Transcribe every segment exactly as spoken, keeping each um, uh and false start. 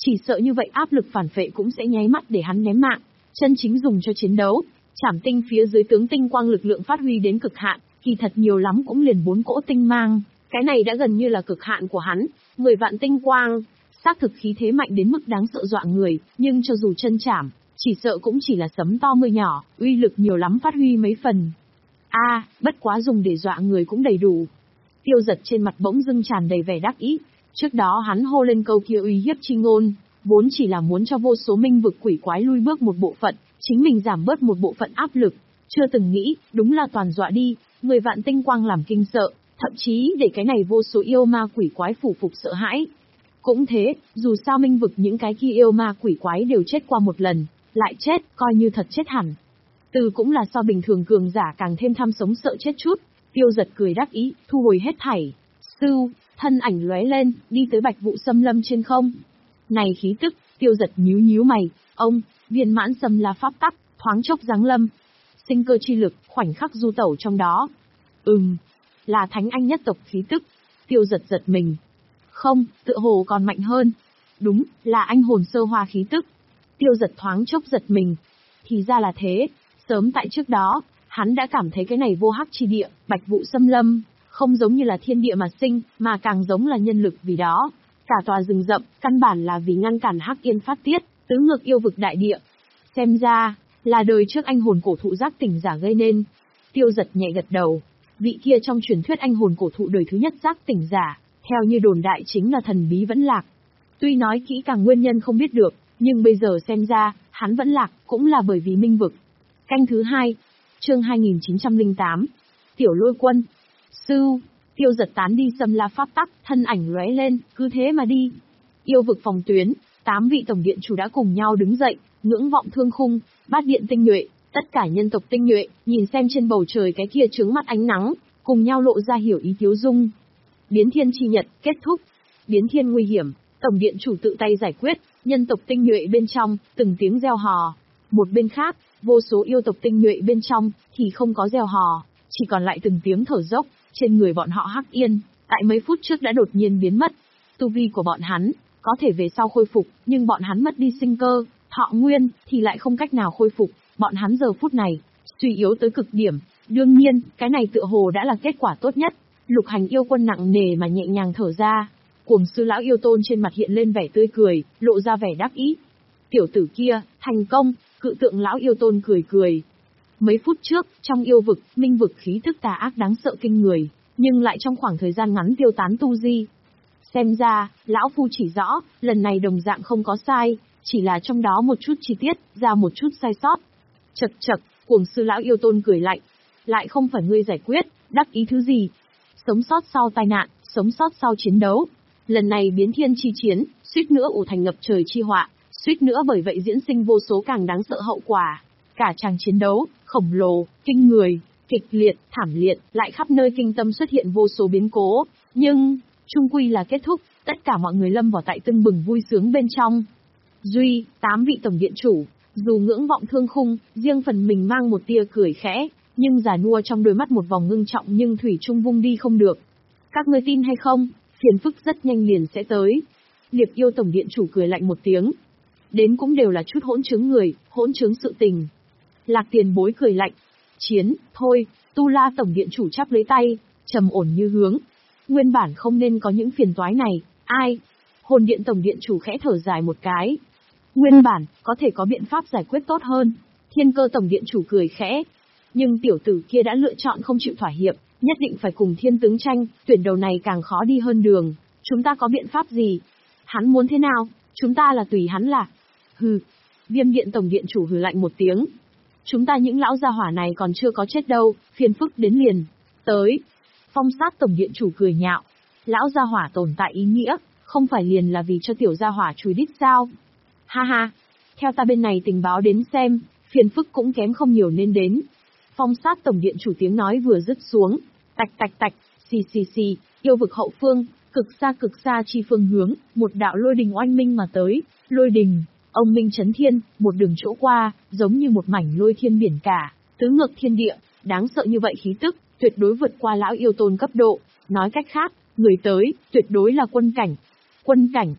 Chỉ sợ như vậy áp lực phản phệ cũng sẽ nháy mắt để hắn ném mạng, chân chính dùng cho chiến đấu. Trảm tinh phía dưới tướng tinh quang lực lượng phát huy đến cực hạn, kỳ thật nhiều lắm cũng liền bốn cỗ tinh mang, cái này đã gần như là cực hạn của hắn, mười vạn tinh quang, xác thực khí thế mạnh đến mức đáng sợ dọa người, nhưng cho dù chân chảm, chỉ sợ cũng chỉ là sấm to mưa nhỏ, uy lực nhiều lắm phát huy mấy phần. A, à, bất quá dùng để dọa người cũng đầy đủ. Tiêu Giật trên mặt bỗng dưng tràn đầy vẻ đắc ý, trước đó hắn hô lên câu kia uy hiếp chi ngôn, vốn chỉ là muốn cho vô số minh vực quỷ quái lui bước một bộ phận, chính mình giảm bớt một bộ phận áp lực, chưa từng nghĩ, đúng là toàn dọa đi, mười vạn tinh quang làm kinh sợ, thậm chí để cái này vô số yêu ma quỷ quái phủ phục sợ hãi. Cũng thế, dù sao minh vực những cái kia yêu ma quỷ quái đều chết qua một lần, lại chết, coi như thật chết hẳn. Từ cũng là so bình thường cường giả càng thêm tham sống sợ chết chút, Tiêu Giật cười đắc ý, thu hồi hết thảy. Sưu, thân ảnh lóe lên, đi tới Bạch Vụ Xâm Lâm trên không. Này khí tức, Tiêu Giật nhíu nhíu mày, ông, viên mãn xâm la pháp tắc, thoáng chốc giáng lâm. Sinh cơ chi lực, khoảnh khắc du tẩu trong đó. Ừm, là thánh anh nhất tộc khí tức. Tiêu Giật giật mình. Không, tựa hồ còn mạnh hơn. Đúng, là anh hồn sơ hoa khí tức. Tiêu Giật thoáng chốc giật mình. Thì ra là thế, sớm tại trước đó, hắn đã cảm thấy cái này vô hắc chi địa, Bạch Vụ Xâm Lâm, không giống như là thiên địa mà sinh, mà càng giống là nhân lực vì đó. Cả tòa rừng rậm, căn bản là vì ngăn cản hắc yên phát tiết, tứ ngược yêu vực đại địa. Xem ra, là đời trước anh hồn cổ thụ giác tỉnh giả gây nên. Tiêu Giật nhẹ gật đầu, vị kia trong truyền thuyết anh hồn cổ thụ đời thứ nhất giác tỉnh giả, theo như đồn đại chính là thần bí vẫn lạc. Tuy nói kỹ càng nguyên nhân không biết được, nhưng bây giờ xem ra, hắn vẫn lạc, cũng là bởi vì minh vực. Canh thứ hai, chương hai nghìn chín trăm lẻ tám, Tiểu Lôi Quân. Sưu, Tiêu Giật tán đi xâm la pháp tắc, thân ảnh lóe lên, cứ thế mà đi. Yêu vực phòng tuyến, tám vị tổng điện chủ đã cùng nhau đứng dậy, ngưỡng vọng thương khung, bát điện tinh nhuệ, tất cả nhân tộc tinh nhuệ, nhìn xem trên bầu trời cái kia chướng mắt ánh nắng, cùng nhau lộ ra hiểu ý thiếu dung. Biến thiên chi nhật, kết thúc. Biến thiên nguy hiểm, tổng điện chủ tự tay giải quyết, nhân tộc tinh nhuệ bên trong, từng tiếng reo hò. Một bên khác, vô số yêu tộc tinh nhuệ bên trong, thì không có reo hò, chỉ còn lại từng tiếng thở dốc, trên người bọn họ hắc yên, tại mấy phút trước đã đột nhiên biến mất. Tu vi của bọn hắn, có thể về sau khôi phục, nhưng bọn hắn mất đi sinh cơ, thọ nguyên, thì lại không cách nào khôi phục, bọn hắn giờ phút này, suy yếu tới cực điểm. Đương nhiên, cái này tựa hồ đã là kết quả tốt nhất. Lục Hành yêu quân nặng nề mà nhẹ nhàng thở ra. Cuồng sư lão yêu tôn trên mặt hiện lên vẻ tươi cười, lộ ra vẻ đắc ý. Tiểu tử kia, thành công, cự tượng lão yêu tôn cười cười. Mấy phút trước, trong yêu vực, minh vực khí tức tà ác đáng sợ kinh người, nhưng lại trong khoảng thời gian ngắn tiêu tán tu di. Xem ra, lão phu chỉ rõ, lần này đồng dạng không có sai, chỉ là trong đó một chút chi tiết, ra một chút sai sót. Chậc chậc, cuồng sư lão yêu tôn cười lạnh. Lại không phải ngươi giải quyết, đắc ý thứ gì? Sống sót sau tai nạn, sống sót sau chiến đấu. Lần này biến thiên chi chiến, suýt nữa ủ thành ngập trời chi họa, suýt nữa bởi vậy diễn sinh vô số càng đáng sợ hậu quả. Cả tràng chiến đấu, khổng lồ, kinh người, kịch liệt, thảm liệt, lại khắp nơi kinh tâm xuất hiện vô số biến cố. Nhưng, chung quy là kết thúc, tất cả mọi người lâm vào tại tưng bừng vui sướng bên trong. Duy, tám vị tổng điện chủ, dù ngưỡng vọng thương khung, riêng phần mình mang một tia cười khẽ, nhưng già nua trong đôi mắt một vòng ngưng trọng nhưng thủy chung vung đi không được. Các ngươi tin hay không, phiền phức rất nhanh liền sẽ tới. Liệp yêu tổng điện chủ cười lạnh một tiếng. Đến cũng đều là chút hỗn chứng người, hỗn chứng sự tình. Lạc tiền bối cười lạnh. Chiến, thôi, Tu La tổng điện chủ chắp lấy tay, trầm ổn như hướng. Nguyên bản không nên có những phiền toái này, ai? Hồn điện tổng điện chủ khẽ thở dài một cái. Nguyên bản, có thể có biện pháp giải quyết tốt hơn. Thiên cơ tổng điện chủ cười khẽ. Nhưng tiểu tử kia đã lựa chọn không chịu thỏa hiệp, nhất định phải cùng thiên tướng tranh, tuyển đầu này càng khó đi hơn đường. Chúng ta có biện pháp gì? Hắn muốn thế nào, chúng ta là tùy hắn là. Hừ. Viêm điện tổng điện chủ hừ lạnh một tiếng. Chúng ta những lão gia hỏa này còn chưa có chết đâu, phiền phức đến liền. Tới. Phong sát tổng điện chủ cười nhạo. Lão gia hỏa tồn tại ý nghĩa, không phải liền là vì cho tiểu gia hỏa chùi đít sao? Ha ha. Theo ta bên này tình báo đến xem, phiền phức cũng kém không nhiều nên đến. Phong sát tổng điện chủ tiếng nói vừa dứt xuống. Tạch tạch tạch, xì xì xì, yêu vực hậu phương, cực xa cực xa chi phương hướng, một đạo lôi đình oanh minh mà tới. Lôi đình, ông minh chấn thiên, một đường chỗ qua, giống như một mảnh lôi thiên biển cả, tứ ngược thiên địa, đáng sợ như vậy khí tức, tuyệt đối vượt qua lão yêu tôn cấp độ. Nói cách khác, người tới, tuyệt đối là quân cảnh. Quân cảnh.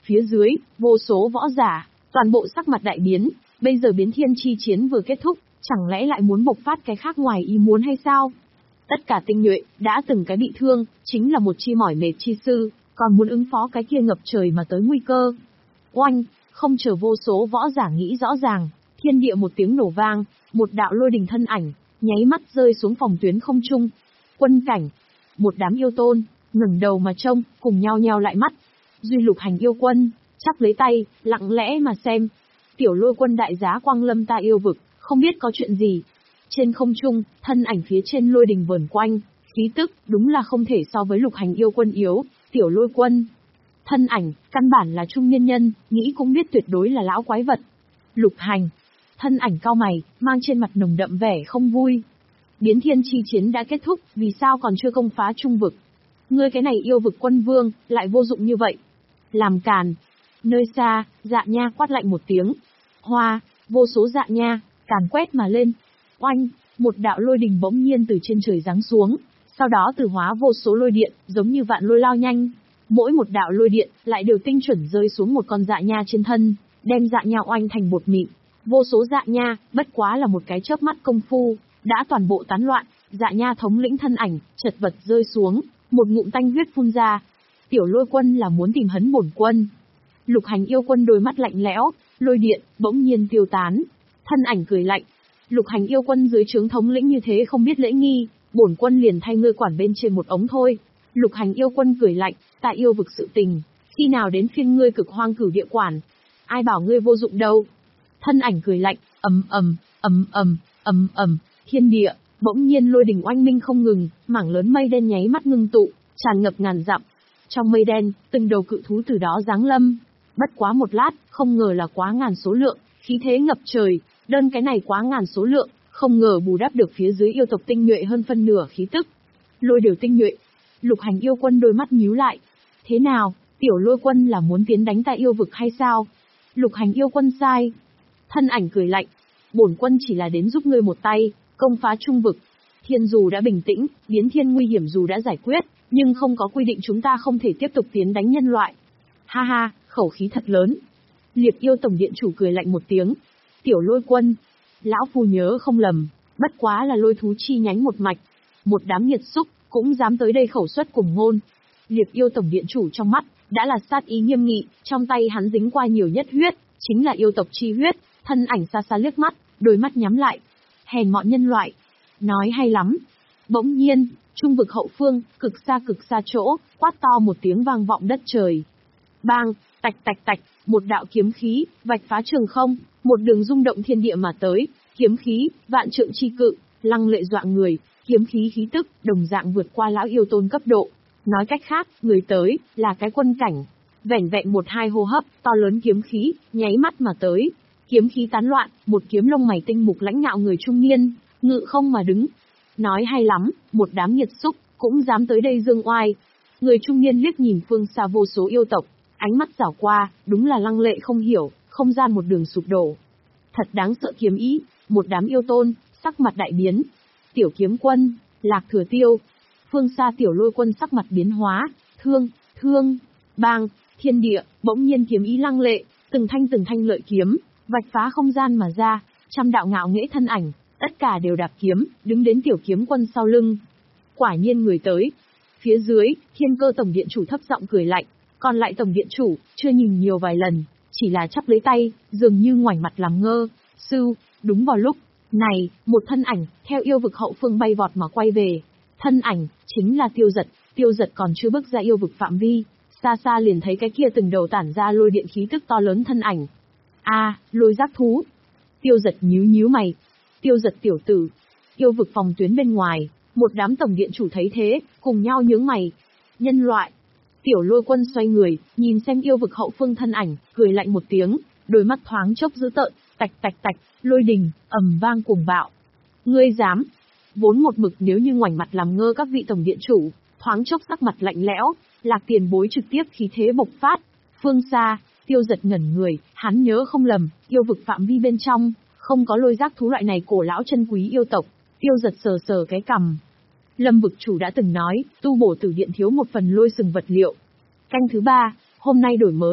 Phía dưới, vô số võ giả, toàn bộ sắc mặt đại biến, bây giờ biến thiên chi chiến vừa kết thúc, chẳng lẽ lại muốn bộc phát cái khác ngoài ý muốn hay sao? Tất cả tinh nhuệ, đã từng cái bị thương, chính là một chi mỏi mệt chi sư, còn muốn ứng phó cái kia ngập trời mà tới nguy cơ. Oanh, không chờ vô số võ giả nghĩ rõ ràng, thiên địa một tiếng nổ vang, một đạo lôi đình thân ảnh, nháy mắt rơi xuống phòng tuyến không trung. Quân cảnh, một đám yêu tôn, ngẩng đầu mà trông, cùng nhau nheo lại mắt. Duy Lục Hành yêu quân, chắp lấy tay, lặng lẽ mà xem. Tiểu Lôi quân đại giá quang lâm ta yêu vực, không biết có chuyện gì. Trên không trung, thân ảnh phía trên lôi đình vờn quanh, khí tức, đúng là không thể so với Lục Hành yêu quân yếu, Tiểu Lôi quân. Thân ảnh, căn bản là trung niên nhân, nghĩ cũng biết tuyệt đối là lão quái vật. Lục Hành, thân ảnh cao mày, mang trên mặt nồng đậm vẻ không vui. Biến thiên chi chiến đã kết thúc, vì sao còn chưa công phá trung vực? Ngươi cái này yêu vực quân vương, lại vô dụng như vậy. Làm càn. Nơi xa, Dạ Nha quát lạnh một tiếng. Hoa, vô số Dạ Nha, càn quét mà lên. Oanh, một đạo lôi đình bỗng nhiên từ trên trời giáng xuống, sau đó từ hóa vô số lôi điện, giống như vạn lôi lao nhanh. Mỗi một đạo lôi điện, lại đều tinh chuẩn rơi xuống một con Dạ Nha trên thân, đem Dạ Nha oanh thành bột mịn. Vô số Dạ Nha, bất quá là một cái chớp mắt công phu, đã toàn bộ tán loạn, Dạ Nha thống lĩnh thân ảnh, chật vật rơi xuống, một ngụm tanh huyết phun ra. Tiểu Lôi quân là muốn tìm hấn bổn quân. Lục Hành yêu quân đôi mắt lạnh lẽo, lôi điện, bỗng nhiên tiêu tán. Thân ảnh cười lạnh. Lục Hành yêu quân dưới trướng thống lĩnh như thế không biết lễ nghi, bổn quân liền thay ngươi quản bên trên một ống thôi. Lục Hành yêu quân cười lạnh, ta yêu vực sự tình, khi nào đến phiên ngươi cực hoang cửu địa quản? Ai bảo ngươi vô dụng đâu? Thân ảnh cười lạnh, ầm ầm, ầm ầm, ầm ầm, thiên địa, bỗng nhiên lôi đình oanh minh không ngừng, mảng lớn mây đen nháy mắt ngưng tụ, tràn ngập ngàn dặm. Trong mây đen, từng đầu cự thú từ đó giáng lâm. Bất quá một lát, không ngờ là quá ngàn số lượng, khí thế ngập trời, đơn cái này quá ngàn số lượng, không ngờ bù đắp được phía dưới yêu tộc tinh nhuệ hơn phân nửa khí tức. Lôi điều tinh nhuệ. Lục Hành yêu quân đôi mắt nhíu lại. Thế nào, Tiểu Lôi quân là muốn tiến đánh ta yêu vực hay sao? Lục Hành yêu quân sai. Thân ảnh cười lạnh. Bổn quân chỉ là đến giúp ngươi một tay, công phá trung vực. Thiên dù đã bình tĩnh, biến thiên nguy hiểm dù đã giải quyết, nhưng không có quy định chúng ta không thể tiếp tục tiến đánh nhân loại. Ha ha, khẩu khí thật lớn. Liệp yêu tổng điện chủ cười lạnh một tiếng. Tiểu Lôi quân, lão phu nhớ không lầm, bất quá là lôi thú chi nhánh một mạch. Một đám nhiệt xúc, cũng dám tới đây khẩu suất cùng ngôn. Liệp yêu tổng điện chủ trong mắt, đã là sát ý nghiêm nghị, trong tay hắn dính qua nhiều nhất huyết, chính là yêu tộc chi huyết, thân ảnh xa xa liếc mắt, đôi mắt nhắm lại. Hèn mọn nhân loại. Nói hay lắm. Bỗng nhiên, trung vực hậu phương, cực xa cực xa chỗ, quát to một tiếng vang vọng đất trời. Bang, tạch tạch tạch, một đạo kiếm khí, vạch phá trường không, một đường rung động thiên địa mà tới, kiếm khí, vạn trượng chi cự, lăng lệ dọa người, kiếm khí khí tức, đồng dạng vượt qua lão yêu tôn cấp độ. Nói cách khác, người tới, là cái quân cảnh. Vẻn vẹn một hai hô hấp, to lớn kiếm khí, nháy mắt mà tới. Kiếm khí tán loạn, một kiếm lông mày tinh mục lãnh ngạo người trung niên, ngự không mà đứng. Nói hay lắm, một đám nhiệt xúc, cũng dám tới đây dương oai. Người trung niên liếc nhìn phương xa vô số yêu tộc, ánh mắt đảo qua, đúng là lăng lệ không hiểu, không gian một đường sụp đổ. Thật đáng sợ kiếm ý, một đám yêu tôn, sắc mặt đại biến. Tiểu kiếm quân, Lạc Thừa Tiêu. Phương xa Tiểu Lôi quân sắc mặt biến hóa, thương, thương, bang, thiên địa, bỗng nhiên kiếm ý lăng lệ, từng thanh từng thanh lợi kiếm, vạch phá không gian mà ra, trăm đạo ngạo nghễ thân ảnh, tất cả đều đạp kiếm, đứng đến Tiểu kiếm quân sau lưng. Quả nhiên người tới. Phía dưới, Thiên Cơ tổng điện chủ thấp giọng cười lạnh, còn lại tổng điện chủ, chưa nhìn nhiều vài lần, chỉ là chắp lấy tay, dường như ngoảnh mặt làm ngơ. Sư, đúng vào lúc này, một thân ảnh, theo yêu vực hậu phương bay vọt mà quay về. Thân ảnh, chính là Tiêu Giật, Tiêu Giật còn chưa bước ra yêu vực phạm vi, xa xa liền thấy cái kia từng đầu tản ra lôi điện khí tức to lớn thân ảnh. A, à, lôi giác thú. Tiêu Giật nhíu nhíu mày. Tiêu Giật tiểu tử. Yêu vực phòng tuyến bên ngoài, một đám tổng điện chủ thấy thế, cùng nhau nhướng mày. Nhân loại. Tiểu Lôi quân xoay người, nhìn xem yêu vực hậu phương thân ảnh, cười lạnh một tiếng, đôi mắt thoáng chốc dữ tợn, tạch tạch tạch, lôi đình, ầm vang cuồng bạo. Ngươi dám? Vốn một mực nếu như ngoảnh mặt làm ngơ các vị tổng điện chủ, thoáng chốc sắc mặt lạnh lẽo, Lạc Tiền Bối trực tiếp khí thế bộc phát. Phương xa, Tiêu Giật ngẩn người, hắn nhớ không lầm, yêu vực phạm vi bên trong, không có lôi giác thú loại này cổ lão chân quý yêu tộc. Tiêu Giật sờ sờ cái cằm. Lâm vực chủ đã từng nói, tu bổ tử điện thiếu một phần lôi sừng vật liệu. Canh thứ ba, hôm nay đổi mới,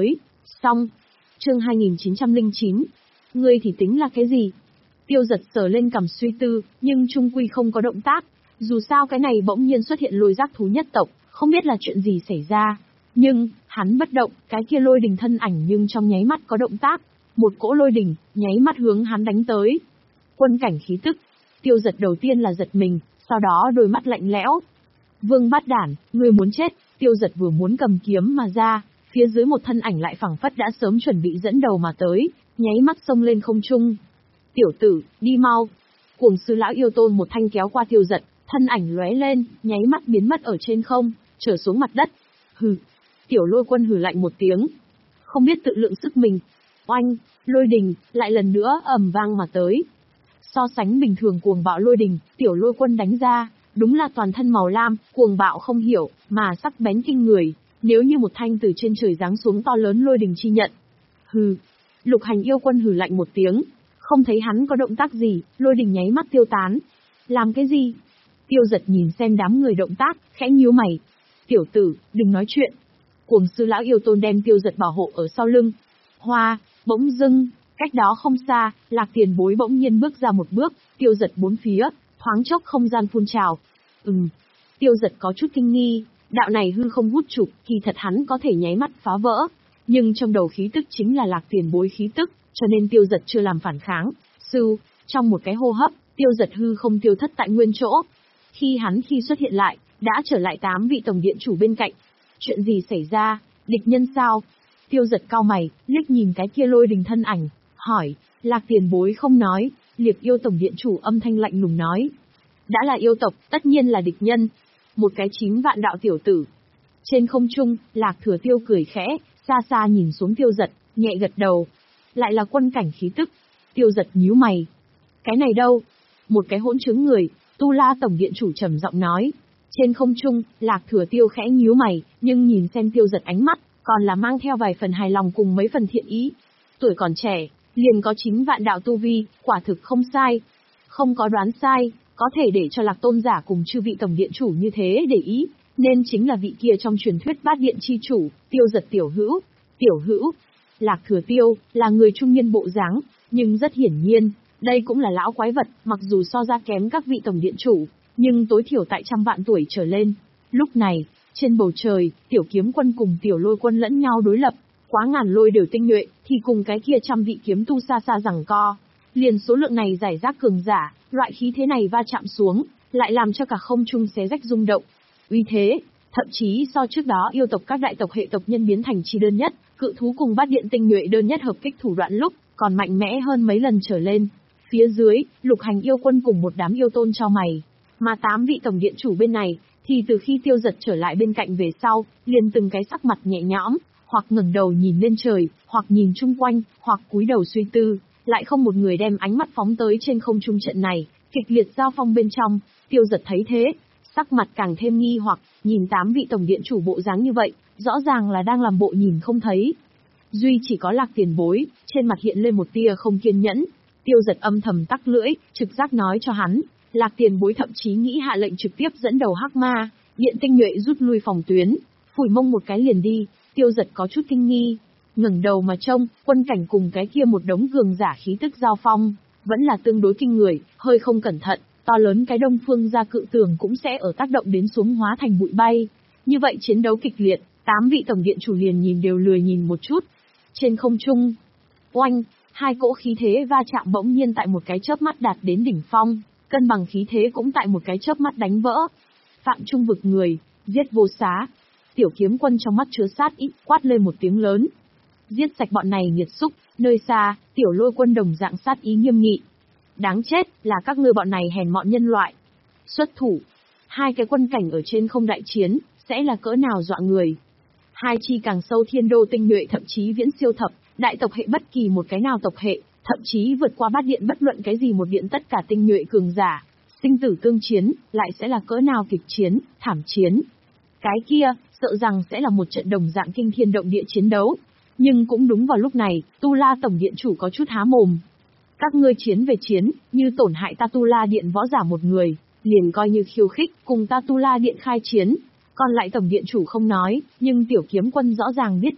Xong. Chương hai nghìn chín trăm lẻ chín. Ngươi thì tính là cái gì? Tiêu Giật sờ lên cằm suy tư, nhưng chung quy không có động tác. Dù sao cái này bỗng nhiên xuất hiện lôi giác thú nhất tộc, không biết là chuyện gì xảy ra. Nhưng, hắn bất động, cái kia lôi đình thân ảnh nhưng trong nháy mắt có động tác. Một cỗ lôi đình, nháy mắt hướng hắn đánh tới. Quân cảnh khí tức. Tiêu Giật đầu tiên là giật mình, sau đó đôi mắt lạnh lẽo. Vương Bát Đản, ngươi muốn chết. Tiêu Giật vừa muốn cầm kiếm mà ra, phía dưới một thân ảnh lại phảng phất đã sớm chuẩn bị dẫn đầu mà tới, nháy mắt xông lên không trung. Tiểu tử, đi mau. Cuồng sư lão yêu tôn một thanh kéo qua Tiêu Giật, thân ảnh lóe lên, nháy mắt biến mất ở trên không, trở xuống mặt đất. Hừ. Tiểu Lôi Quân hừ lạnh một tiếng. Không biết tự lượng sức mình. Oanh, lôi đình, lại lần nữa ầm vang mà tới. So sánh bình thường cuồng bạo lôi đình, Tiểu Lôi Quân đánh ra, đúng là toàn thân màu lam, cuồng bạo không hiểu, mà sắc bén kinh người, nếu như một thanh từ trên trời giáng xuống to lớn lôi đình chi nhận. Hừ. Lục Hành yêu quân hừ lạnh một tiếng, không thấy hắn có động tác gì, lôi đình nháy mắt tiêu tán. Làm cái gì? Tiêu Giật nhìn xem đám người động tác, khẽ nhíu mày. Tiểu tử, đừng nói chuyện. Cuồng sư lão yêu tôn đem Tiêu Giật bảo hộ ở sau lưng. Hoa, bỗng dưng, cách đó không xa, Lạc Tiền Bối bỗng nhiên bước ra một bước, Tiêu Giật bốn phía, thoáng chốc không gian phun trào. Ừm. Tiêu Giật có chút kinh nghi, đạo này hư không hút trục, kỳ thật hắn có thể nháy mắt phá vỡ, nhưng trong đầu khí tức chính là Lạc Tiền Bối khí tức, cho nên Tiêu Giật chưa làm phản kháng. Sư, trong một cái hô hấp, Tiêu Giật hư không tiêu thất tại nguyên chỗ. Khi hắn khi xuất hiện lại, đã trở lại tám vị tổng điện chủ bên cạnh. Chuyện gì xảy ra? Địch nhân sao? Tiêu Giật cau mày, liếc nhìn cái kia lôi đình thân ảnh, hỏi. Lạc Tiền Bối không nói. Liệt yêu tổng điện chủ âm thanh lạnh lùng nói. Đã là yêu tộc, tất nhiên là địch nhân. Một cái chín vạn đạo tiểu tử. Trên không trung, Lạc Thừa Tiêu cười khẽ, xa xa nhìn xuống Tiêu Giật, nhẹ gật đầu. Lại là quân cảnh khí tức. Tiêu Giật nhíu mày. Cái này đâu? Một cái hỗn chứng người, Tu La tổng điện chủ trầm giọng nói. Trên không trung, Lạc Thừa Tiêu khẽ nhíu mày, nhưng nhìn xem Tiêu Giật ánh mắt, còn là mang theo vài phần hài lòng cùng mấy phần thiện ý. Tuổi còn trẻ, liền có chín vạn đạo tu vi, quả thực không sai. Không có đoán sai, có thể để cho Lạc Tôn giả cùng chư vị tổng điện chủ như thế để ý, nên chính là vị kia trong truyền thuyết bát điện chi chủ, Tiêu Giật tiểu hữu. Tiểu hữu. Lạc Thừa Tiêu, là người trung niên bộ dáng, nhưng rất hiển nhiên, đây cũng là lão quái vật, mặc dù so ra kém các vị tổng điện chủ, nhưng tối thiểu tại trăm vạn tuổi trở lên. Lúc này, trên bầu trời, Tiểu Kiếm Quân cùng Tiểu Lôi Quân lẫn nhau đối lập, quá ngàn lôi đều tinh nhuệ, thì cùng cái kia trăm vị kiếm tu xa xa giằng co. Liền số lượng này giải rác cường giả, loại khí thế này va chạm xuống, lại làm cho cả không trung xé rách rung động. Uy thế, thậm chí so trước đó yêu tộc các đại tộc hệ tộc nhân biến thành chi đơn nhất, cự thú cùng bát điện tinh nhuệ đơn nhất hợp kích thủ đoạn lúc, còn mạnh mẽ hơn mấy lần trở lên. Phía dưới, Lục Hành yêu quân cùng một đám yêu tôn cho mày. Mà tám vị tổng điện chủ bên này, thì từ khi Tiêu Giật trở lại bên cạnh về sau, liền từng cái sắc mặt nhẹ nhõm, hoặc ngẩng đầu nhìn lên trời, hoặc nhìn chung quanh, hoặc cúi đầu suy tư, lại không một người đem ánh mắt phóng tới trên không trung trận này, kịch liệt giao phong bên trong. Tiêu Giật thấy thế, sắc mặt càng thêm nghi hoặc, nhìn tám vị tổng điện chủ bộ dáng như vậy, rõ ràng là đang làm bộ nhìn không thấy. Duy chỉ có Lạc Tiền Bối, trên mặt hiện lên một tia không kiên nhẫn. Tiêu Giật âm thầm tắc lưỡi, trực giác nói cho hắn, Lạc Tiền Bối thậm chí nghĩ hạ lệnh trực tiếp dẫn đầu Hắc Ma, điện tinh nhuệ rút lui phòng tuyến, phủi mông một cái liền đi. Tiêu Giật có chút kinh nghi, ngẩng đầu mà trông, quân cảnh cùng cái kia một đống cường giả khí tức giao phong, vẫn là tương đối kinh người, hơi không cẩn thận, to lớn cái Đông Phương gia cự tường cũng sẽ ở tác động đến xuống hóa thành bụi bay. Như vậy chiến đấu kịch liệt, tám vị tổng điện chủ liền nhìn đều lười nhìn một chút. Trên không trung, oanh, hai cỗ khí thế va chạm bỗng nhiên tại một cái chớp mắt đạt đến đỉnh phong, cân bằng khí thế cũng tại một cái chớp mắt đánh vỡ. Phạm Trung vực người, giết vô xá. Tiểu Kiếm Quân trong mắt chứa sát ý, quát lên một tiếng lớn. Giết sạch bọn này nghiệt xúc. Nơi xa, Tiểu Lôi Quân đồng dạng sát ý nghiêm nghị. Đáng chết, là các ngươi bọn này hèn mọn nhân loại. Xuất thủ. Hai cái quân cảnh ở trên không đại chiến, sẽ là cỡ nào dọa người. Hai chi càng sâu thiên đô tinh nhuệ thậm chí viễn siêu thập, đại tộc hệ bất kỳ một cái nào tộc hệ, thậm chí vượt qua bát điện bất luận cái gì một điện tất cả tinh nhuệ cường giả. Sinh tử tương chiến, lại sẽ là cỡ nào kịch chiến, thảm chiến. Cái kia, sợ rằng sẽ là một trận đồng dạng kinh thiên động địa chiến đấu. Nhưng cũng đúng vào lúc này, Tu La tổng điện chủ có chút há mồm. Các ngươi chiến về chiến, như tổn hại ta Tu La điện võ giả một người, liền coi như khiêu khích, cùng ta Tu La điện khai chiến. Còn lại tổng điện chủ không nói, nhưng Tiểu Kiếm Quân rõ ràng biết được,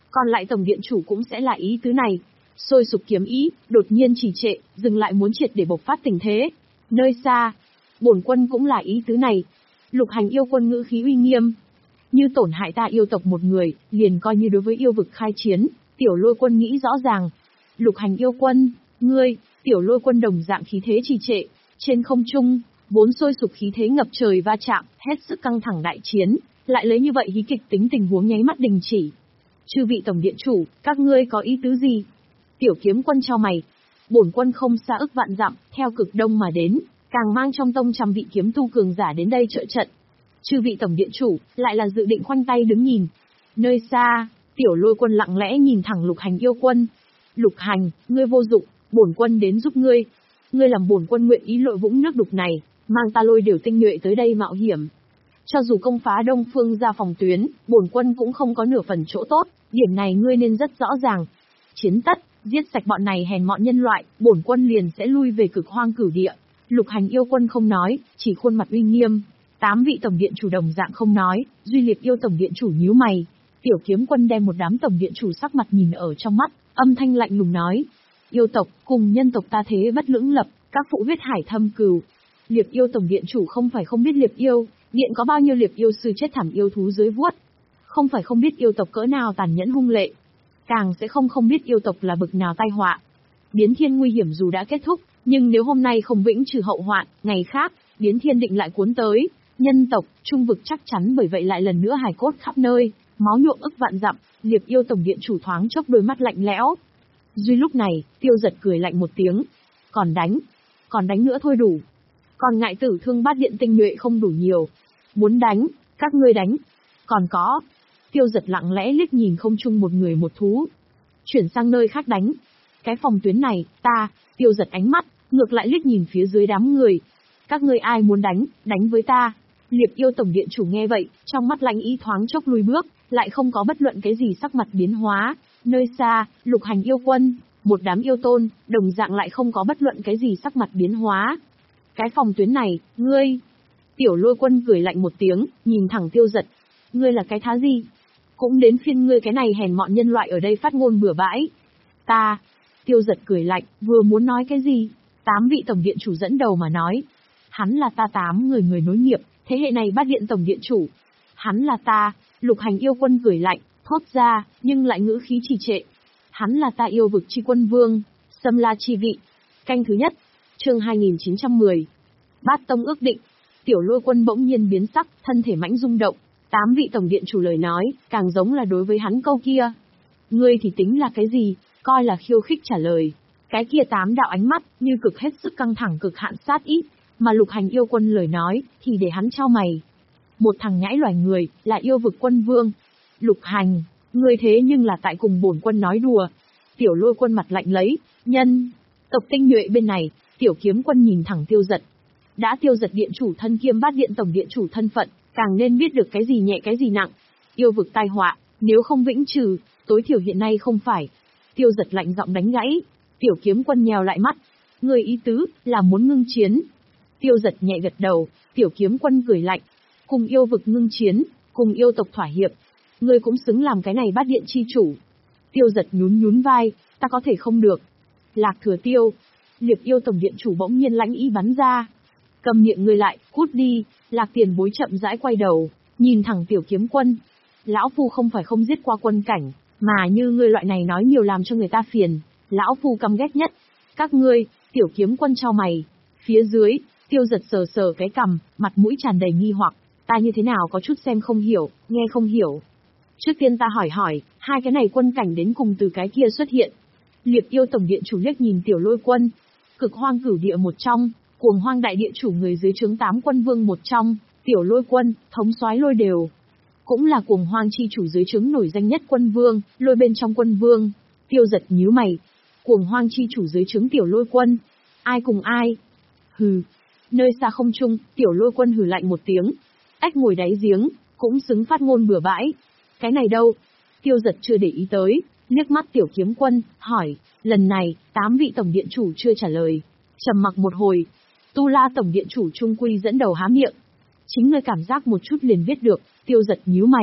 Còn lại tổng điện chủ cũng sẽ là ý tứ này. Sôi sục kiếm ý, đột nhiên trì trệ, dừng lại muốn triệt để bộc phát tình thế. Nơi xa, bổn quân cũng là ý tứ này. Lục Hành yêu quân ngữ khí uy nghiêm. Như tổn hại ta yêu tộc một người, liền coi như đối với yêu vực khai chiến, Tiểu Lôi quân nghĩ rõ ràng. Lục Hành yêu quân, ngươi, Tiểu Lôi quân đồng dạng khí thế trì trệ, trên không trung, vốn sôi sục khí thế ngập trời va chạm, hết sức căng thẳng đại chiến, lại lấy như vậy hí kịch tính tình huống nháy mắt đình chỉ. Chư vị tổng điện chủ, các ngươi có ý tứ gì? Tiểu Kiếm quân chau mày. Bổn quân không xa ức vạn dặm, theo cực đông mà đến, càng mang trong tông trăm vị kiếm tu cường giả đến đây trợ trận. Chư vị tổng điện chủ, lại là dự định khoanh tay đứng nhìn. Nơi xa, Tiểu Lôi quân lặng lẽ nhìn thẳng Lục Hành yêu quân. Lục Hành, ngươi vô dụng, bổn quân đến giúp ngươi. Ngươi làm bổn quân nguyện ý lội vũng nước đục này, mang ta Lôi Điều tinh nhuệ tới đây mạo hiểm. Cho dù công phá Đông Phương ra phòng tuyến, bổn quân cũng không có nửa phần chỗ tốt, điểm này ngươi nên rất rõ ràng. Chiến tất, giết sạch bọn này hèn mọn nhân loại, bổn quân liền sẽ lui về cực hoang cửu địa. Lục Hành yêu quân không nói, chỉ khuôn mặt uy nghiêm. Tám vị tổng điện chủ đồng dạng không nói, duy liệt yêu tổng điện chủ nhíu mày. Tiểu Kiếm quân đem một đám tổng điện chủ sắc mặt nhìn ở trong mắt, âm thanh lạnh lùng nói: yêu tộc cùng nhân tộc ta thế bất lưỡng lập, các phụ huyết hải thâm cừu. Liệp yêu tổng điện chủ không phải không biết liệp yêu, điện có bao nhiêu liệp yêu sư chết thảm yêu thú dưới vuốt. Không phải không biết yêu tộc cỡ nào tàn nhẫn hung lệ, càng sẽ không không biết yêu tộc là bực nào tai họa. Biến thiên nguy hiểm dù đã kết thúc, nhưng nếu hôm nay không vĩnh trừ hậu hoạn, ngày khác, biến thiên định lại cuốn tới. Nhân tộc, trung vực chắc chắn bởi vậy lại lần nữa hài cốt khắp nơi, máu nhuộm ức vạn dặm. Liệp yêu tổng điện chủ thoáng chốc đôi mắt lạnh lẽo. Duy lúc này, Tiêu Giật cười lạnh một tiếng. Còn đánh, còn đánh nữa thôi đủ. Còn ngại tử thương bát điện tinh nhuệ không đủ nhiều. Muốn đánh, các ngươi đánh. Còn có. Tiêu Giật lặng lẽ liếc nhìn không chung một người một thú. Chuyển sang nơi khác đánh. Cái phòng tuyến này, ta, Tiêu Giật ánh mắt, ngược lại liếc nhìn phía dưới đám người. Các ngươi ai muốn đánh, đánh với ta. Liệp yêu tổng điện chủ nghe vậy, trong mắt lạnh ý thoáng chốc lùi bước, lại không có bất luận cái gì sắc mặt biến hóa. Nơi xa, Lục Hành yêu quân, một đám yêu tôn, đồng dạng lại không có bất luận cái gì sắc mặt biến hóa. Cái phòng tuyến này, ngươi... Tiểu Lôi quân cười lạnh một tiếng, nhìn thẳng Tiêu Giật. Ngươi là cái thá gì? Cũng đến phiên ngươi cái này hèn mọn nhân loại ở đây phát ngôn bừa bãi. Ta... Tiêu Giật cười lạnh, vừa muốn nói cái gì? Tám vị tổng điện chủ dẫn đầu mà nói. Hắn là ta tám người người nối nghiệp, thế hệ này bát điện tổng điện chủ. Hắn là ta, Lục Hành yêu quân cười lạnh, thốt ra, nhưng lại ngữ khí trì trệ. Hắn là ta yêu vực chi quân vương, Xâm La chi vị. Canh thứ nhất, chương hai nghìn chín trăm mười. Bát tông ước định. Tiểu Lôi quân bỗng nhiên biến sắc, thân thể mãnh rung động. Tám vị tổng điện chủ lời nói, càng giống là đối với hắn câu kia. Ngươi thì tính là cái gì, coi là khiêu khích trả lời. Cái kia tám đạo ánh mắt, như cực hết sức căng thẳng cực hạn sát ý, mà Lục Hành yêu quân lời nói, thì để hắn chau mày. Một thằng nhãi loài người, là yêu vực quân vương. Lục Hành, ngươi thế nhưng là tại cùng bổn quân nói đùa. Tiểu Lôi quân mặt lạnh lấy, nhân, tộc tinh nhuệ bên này, Tiểu Kiếm quân nhìn thẳng Tiêu Giật. Đã Tiêu Giật điện chủ thân kiêm bát điện tổng điện chủ thân phận, càng nên biết được cái gì nhẹ cái gì nặng. Yêu vực tai họa, nếu không vĩnh trừ, tối thiểu hiện nay không phải. Tiêu Giật lạnh giọng đánh gãy. Tiểu Kiếm quân nhèo lại mắt. Người ý tứ, là muốn ngưng chiến. Tiêu Giật nhẹ gật đầu, Tiểu Kiếm quân cười lạnh. Cùng yêu vực ngưng chiến, cùng yêu tộc thỏa hiệp. Ngươi cũng xứng làm cái này bát điện chi chủ. Tiêu Giật nhún nhún vai, ta có thể không được. Lạc Thừa Tiêu. Liệp yêu tổng điện chủ bỗng nhiên lãnh ý bắn ra. Cầm miệng ngươi lại, cút đi. Lạc Tiền Bối chậm rãi quay đầu, nhìn thẳng Tiểu Kiếm quân. Lão Phu không phải không giết qua quân cảnh, mà như ngươi loại này nói nhiều làm cho người ta phiền, Lão Phu căm ghét nhất. Các ngươi, Tiểu Kiếm quân chau mày. Phía dưới, Tiêu Giật sờ sờ cái cằm, mặt mũi tràn đầy nghi hoặc. Ta như thế nào có chút xem không hiểu, nghe không hiểu. Trước tiên ta hỏi hỏi, hai cái này quân cảnh đến cùng từ cái kia xuất hiện. Liệp yêu tổng điện chủ liếc nhìn Tiểu Lôi quân. Cực hoang cửu địa một trong, cuồng hoang đại địa chủ người dưới trướng tám quân vương một trong, Tiểu Lôi quân, thống soái Lôi đều. Cũng là cuồng hoang chi chủ dưới trướng nổi danh nhất quân vương, Lôi bên trong quân vương. Tiêu Giật nhíu mày. Cuồng hoang chi chủ dưới trướng Tiểu Lôi quân. Ai cùng ai? Hừ. Nơi xa không trung, Tiểu Lôi quân hừ lạnh một tiếng. Ếch ngồi đáy giếng, cũng xứng phát ngôn bừa bãi. Cái này đâu? Tiêu Giật chưa để ý tới, liếc mắt Tiểu Kiếm quân, hỏi, lần này, tám vị tổng điện chủ chưa trả lời. Trầm mặc một hồi, Tu La tổng điện chủ trung quy dẫn đầu há miệng. Chính ngươi cảm giác một chút liền biết được. Tiêu Giật nhíu mày,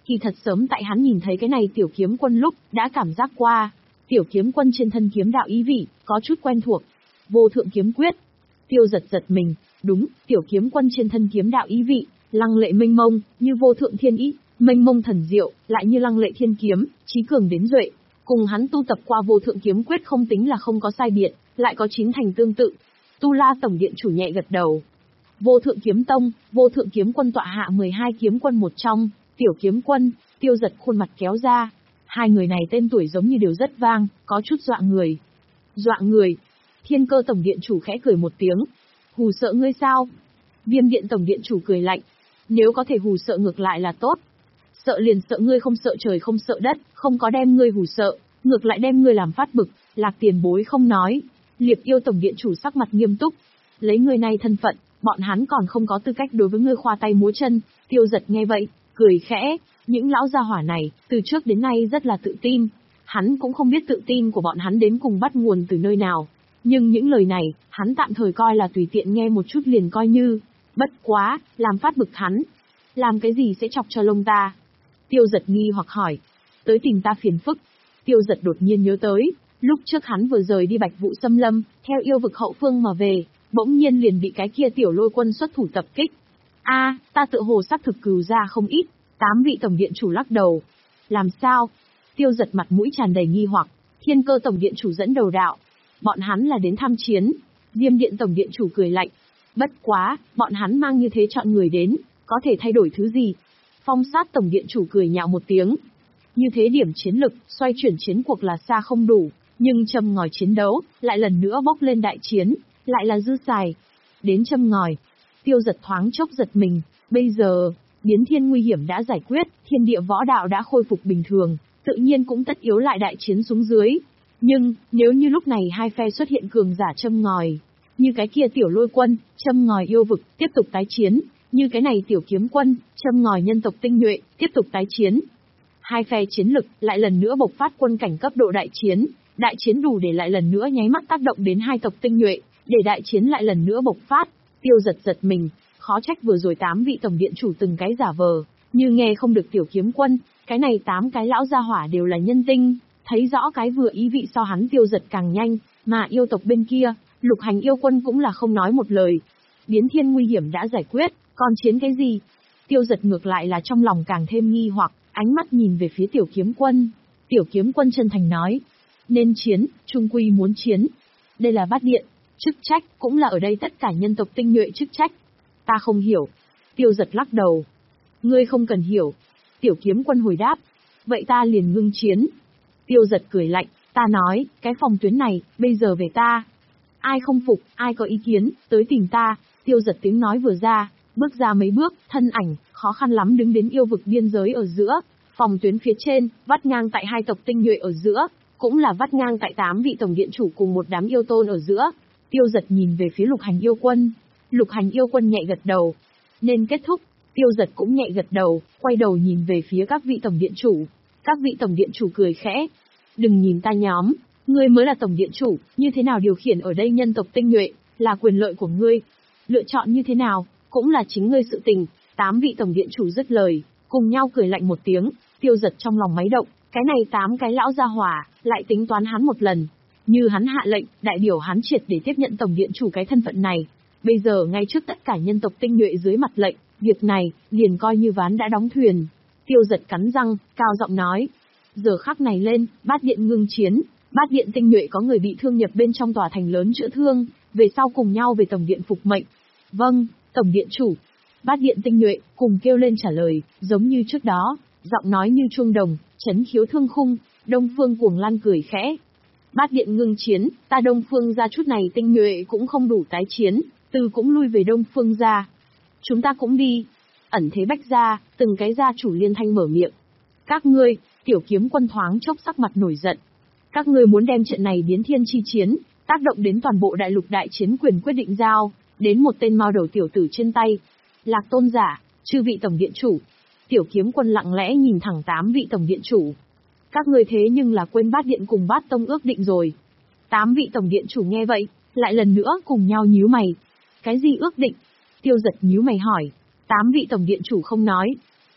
Kỳ thật sớm tại hắn nhìn thấy cái này tiểu kiếm quân lúc, đã cảm giác qua. Tiểu kiếm quân trên thân kiếm đạo ý vị, có chút quen thuộc. Vô thượng kiếm quyết. Tiêu giật giật mình, đúng, tiểu kiếm quân trên thân kiếm đạo ý vị, lăng lệ mênh mông, như vô thượng thiên ý, mênh mông thần diệu, lại như lăng lệ thiên kiếm, chí cường đến duệ. Cùng hắn tu tập qua vô thượng kiếm quyết không tính là không có sai biệt, lại có chín thành tương tự. Tu La tổng điện chủ nhẹ gật đầu. Vô thượng kiếm tông, vô thượng kiếm quân tọa hạ mười hai kiếm quân một trong, tiểu kiếm quân, tiêu giật khuôn mặt kéo ra. Hai người này tên tuổi giống như đều rất vang, có chút dọa người. Dọa người. Thiên Cơ tổng điện chủ khẽ cười một tiếng. Hù sợ ngươi sao? Viêm điện tổng điện chủ cười lạnh. Nếu có thể hù sợ ngược lại là tốt. Sợ liền sợ ngươi không sợ trời không sợ đất, không có đem ngươi hù sợ, ngược lại đem ngươi làm phát bực, Lạc tiền bối không nói. Liệp yêu tổng điện chủ sắc mặt nghiêm túc. Lấy ngươi này thân phận, bọn hắn còn không có tư cách đối với ngươi khoa tay múa chân. Tiêu giật nghe vậy, cười khẽ. Những lão gia hỏa này, từ trước đến nay rất là tự tin. Hắn cũng không biết tự tin của bọn hắn đến cùng bắt nguồn từ nơi nào. Nhưng những lời này, hắn tạm thời coi là tùy tiện nghe một chút liền coi như. Bất quá, làm phát bực hắn. Làm cái gì sẽ chọc cho lông ta? Tiêu giật nghi hoặc hỏi. Tới tìm ta phiền phức. Tiêu giật đột nhiên nhớ tới. Lúc trước hắn vừa rời đi Bạch Vụ Xâm Lâm, theo yêu vực hậu phương mà về, bỗng nhiên liền bị cái kia tiểu lôi quân xuất thủ tập kích. A, ta tự hồ xác thực cừu ra không ít. Tám vị tổng điện chủ lắc đầu. Làm sao? Tiêu giật mặt mũi tràn đầy nghi hoặc. Thiên Cơ tổng điện chủ dẫn đầu đạo. Bọn hắn là đến tham chiến. Viêm điện tổng điện chủ cười lạnh. Bất quá, bọn hắn mang như thế chọn người đến, có thể thay đổi thứ gì? Phong sát tổng điện chủ cười nhạo một tiếng. Như thế điểm chiến lực, xoay chuyển chiến cuộc là xa không đủ, nhưng châm ngòi chiến đấu, lại lần nữa bốc lên đại chiến, lại là dư xài. Đến châm ngòi, tiêu giật thoáng chốc giật mình, bây giờ, biến thiên nguy hiểm đã giải quyết, thiên địa võ đạo đã khôi phục bình thường, tự nhiên cũng tất yếu lại đại chiến xuống dưới. Nhưng, nếu như lúc này hai phe xuất hiện cường giả châm ngòi, như cái kia tiểu lôi quân, châm ngòi yêu vực, tiếp tục tái chiến, như cái này tiểu kiếm quân, châm ngòi nhân tộc tinh nhuệ, tiếp tục tái chiến. Hai phe chiến lực, lại lần nữa bộc phát quân cảnh cấp độ đại chiến, đại chiến đủ để lại lần nữa nháy mắt tác động đến hai tộc tinh nhuệ, để đại chiến lại lần nữa bộc phát. Tiêu giật giật mình, khó trách vừa rồi tám vị tổng điện chủ từng cái giả vờ, như nghe không được tiểu kiếm quân, cái này tám cái lão gia hỏa đều là nhân tinh, thấy rõ cái vừa ý vị so hắn tiêu giật càng nhanh, mà yêu tộc bên kia, lục hành yêu quân cũng là không nói một lời. Biến thiên nguy hiểm đã giải quyết, còn chiến cái gì? Tiêu giật ngược lại là trong lòng càng thêm nghi hoặc, ánh mắt nhìn về phía tiểu kiếm quân. Tiểu kiếm quân chân thành nói, nên chiến, trung quy muốn chiến. Đây là bát điện, chức trách, cũng là ở đây tất cả nhân tộc tinh nhuệ chức trách. Ta không hiểu. Tiêu giật lắc đầu. Ngươi không cần hiểu. Tiểu kiếm quân hồi đáp. Vậy ta liền ngưng chiến. Tiêu giật cười lạnh, ta nói, cái phòng tuyến này, bây giờ về ta. Ai không phục, ai có ý kiến, tới tìm ta. Tiêu giật tiếng nói vừa ra, bước ra mấy bước, thân ảnh, khó khăn lắm đứng đến yêu vực biên giới ở giữa. Phòng tuyến phía trên, vắt ngang tại hai tộc tinh nhuệ ở giữa, cũng là vắt ngang tại tám vị tổng điện chủ cùng một đám yêu tôn ở giữa. Tiêu giật nhìn về phía lục hành yêu quân. Lục hành yêu quân nhẹ gật đầu. Nên kết thúc, tiêu giật cũng nhẹ gật đầu, quay đầu nhìn về phía các vị tổng điện chủ. Các vị tổng điện chủ cười khẽ. Đừng nhìn ta nhóm, ngươi mới là tổng điện chủ, như thế nào điều khiển ở đây nhân tộc tinh nhuệ, là quyền lợi của ngươi. Lựa chọn như thế nào, cũng là chính ngươi sự tình. Tám vị tổng điện chủ dứt lời, cùng nhau cười lạnh một tiếng, tiêu giật trong lòng máy động, cái này tám cái lão gia hỏa, lại tính toán hắn một lần. Như hắn hạ lệnh, đại biểu hắn triệt để tiếp nhận tổng điện chủ cái thân phận này. Bây giờ ngay trước tất cả nhân tộc tinh nhuệ dưới mặt lệnh, việc này, liền coi như ván đã đóng thuyền. Tiêu giật cắn răng, cao giọng nói. Giờ khắc này lên, bát điện ngưng chiến, bát điện tinh nhuệ có người bị thương nhập bên trong tòa thành lớn chữa thương, về sau cùng nhau về tổng điện phục mệnh. Vâng, tổng điện chủ. Bát điện tinh nhuệ, cùng kêu lên trả lời, giống như trước đó, giọng nói như chuông đồng, chấn khiếu thương khung. Đông Phương Cuồng Lan cười khẽ. Bát điện ngưng chiến, ta Đông Phương ra chút này tinh nhuệ cũng không đủ tái chiến, từ cũng lui về Đông Phương ra. Chúng ta cũng đi. Ẩn thế bách ra, từng cái gia chủ liên thanh mở miệng. Các ngươi, tiểu kiếm quân thoáng chốc sắc mặt nổi giận. Các ngươi muốn đem trận này biến thiên chi chiến, tác động đến toàn bộ đại lục đại chiến quyền quyết định giao, đến một tên mao đầu tiểu tử trên tay. Lạc tôn giả, chư vị tổng điện chủ. Tiểu kiếm quân lặng lẽ nhìn thẳng tám vị tổng điện chủ. Các ngươi thế nhưng là quên bát điện cùng bát tông ước định rồi. Tám vị tổng điện chủ nghe vậy, lại lần nữa cùng nhau nhíu mày. Cái gì ước định? Tiêu giật nhíu mày hỏi. Tám vị tổng điện chủ không nói.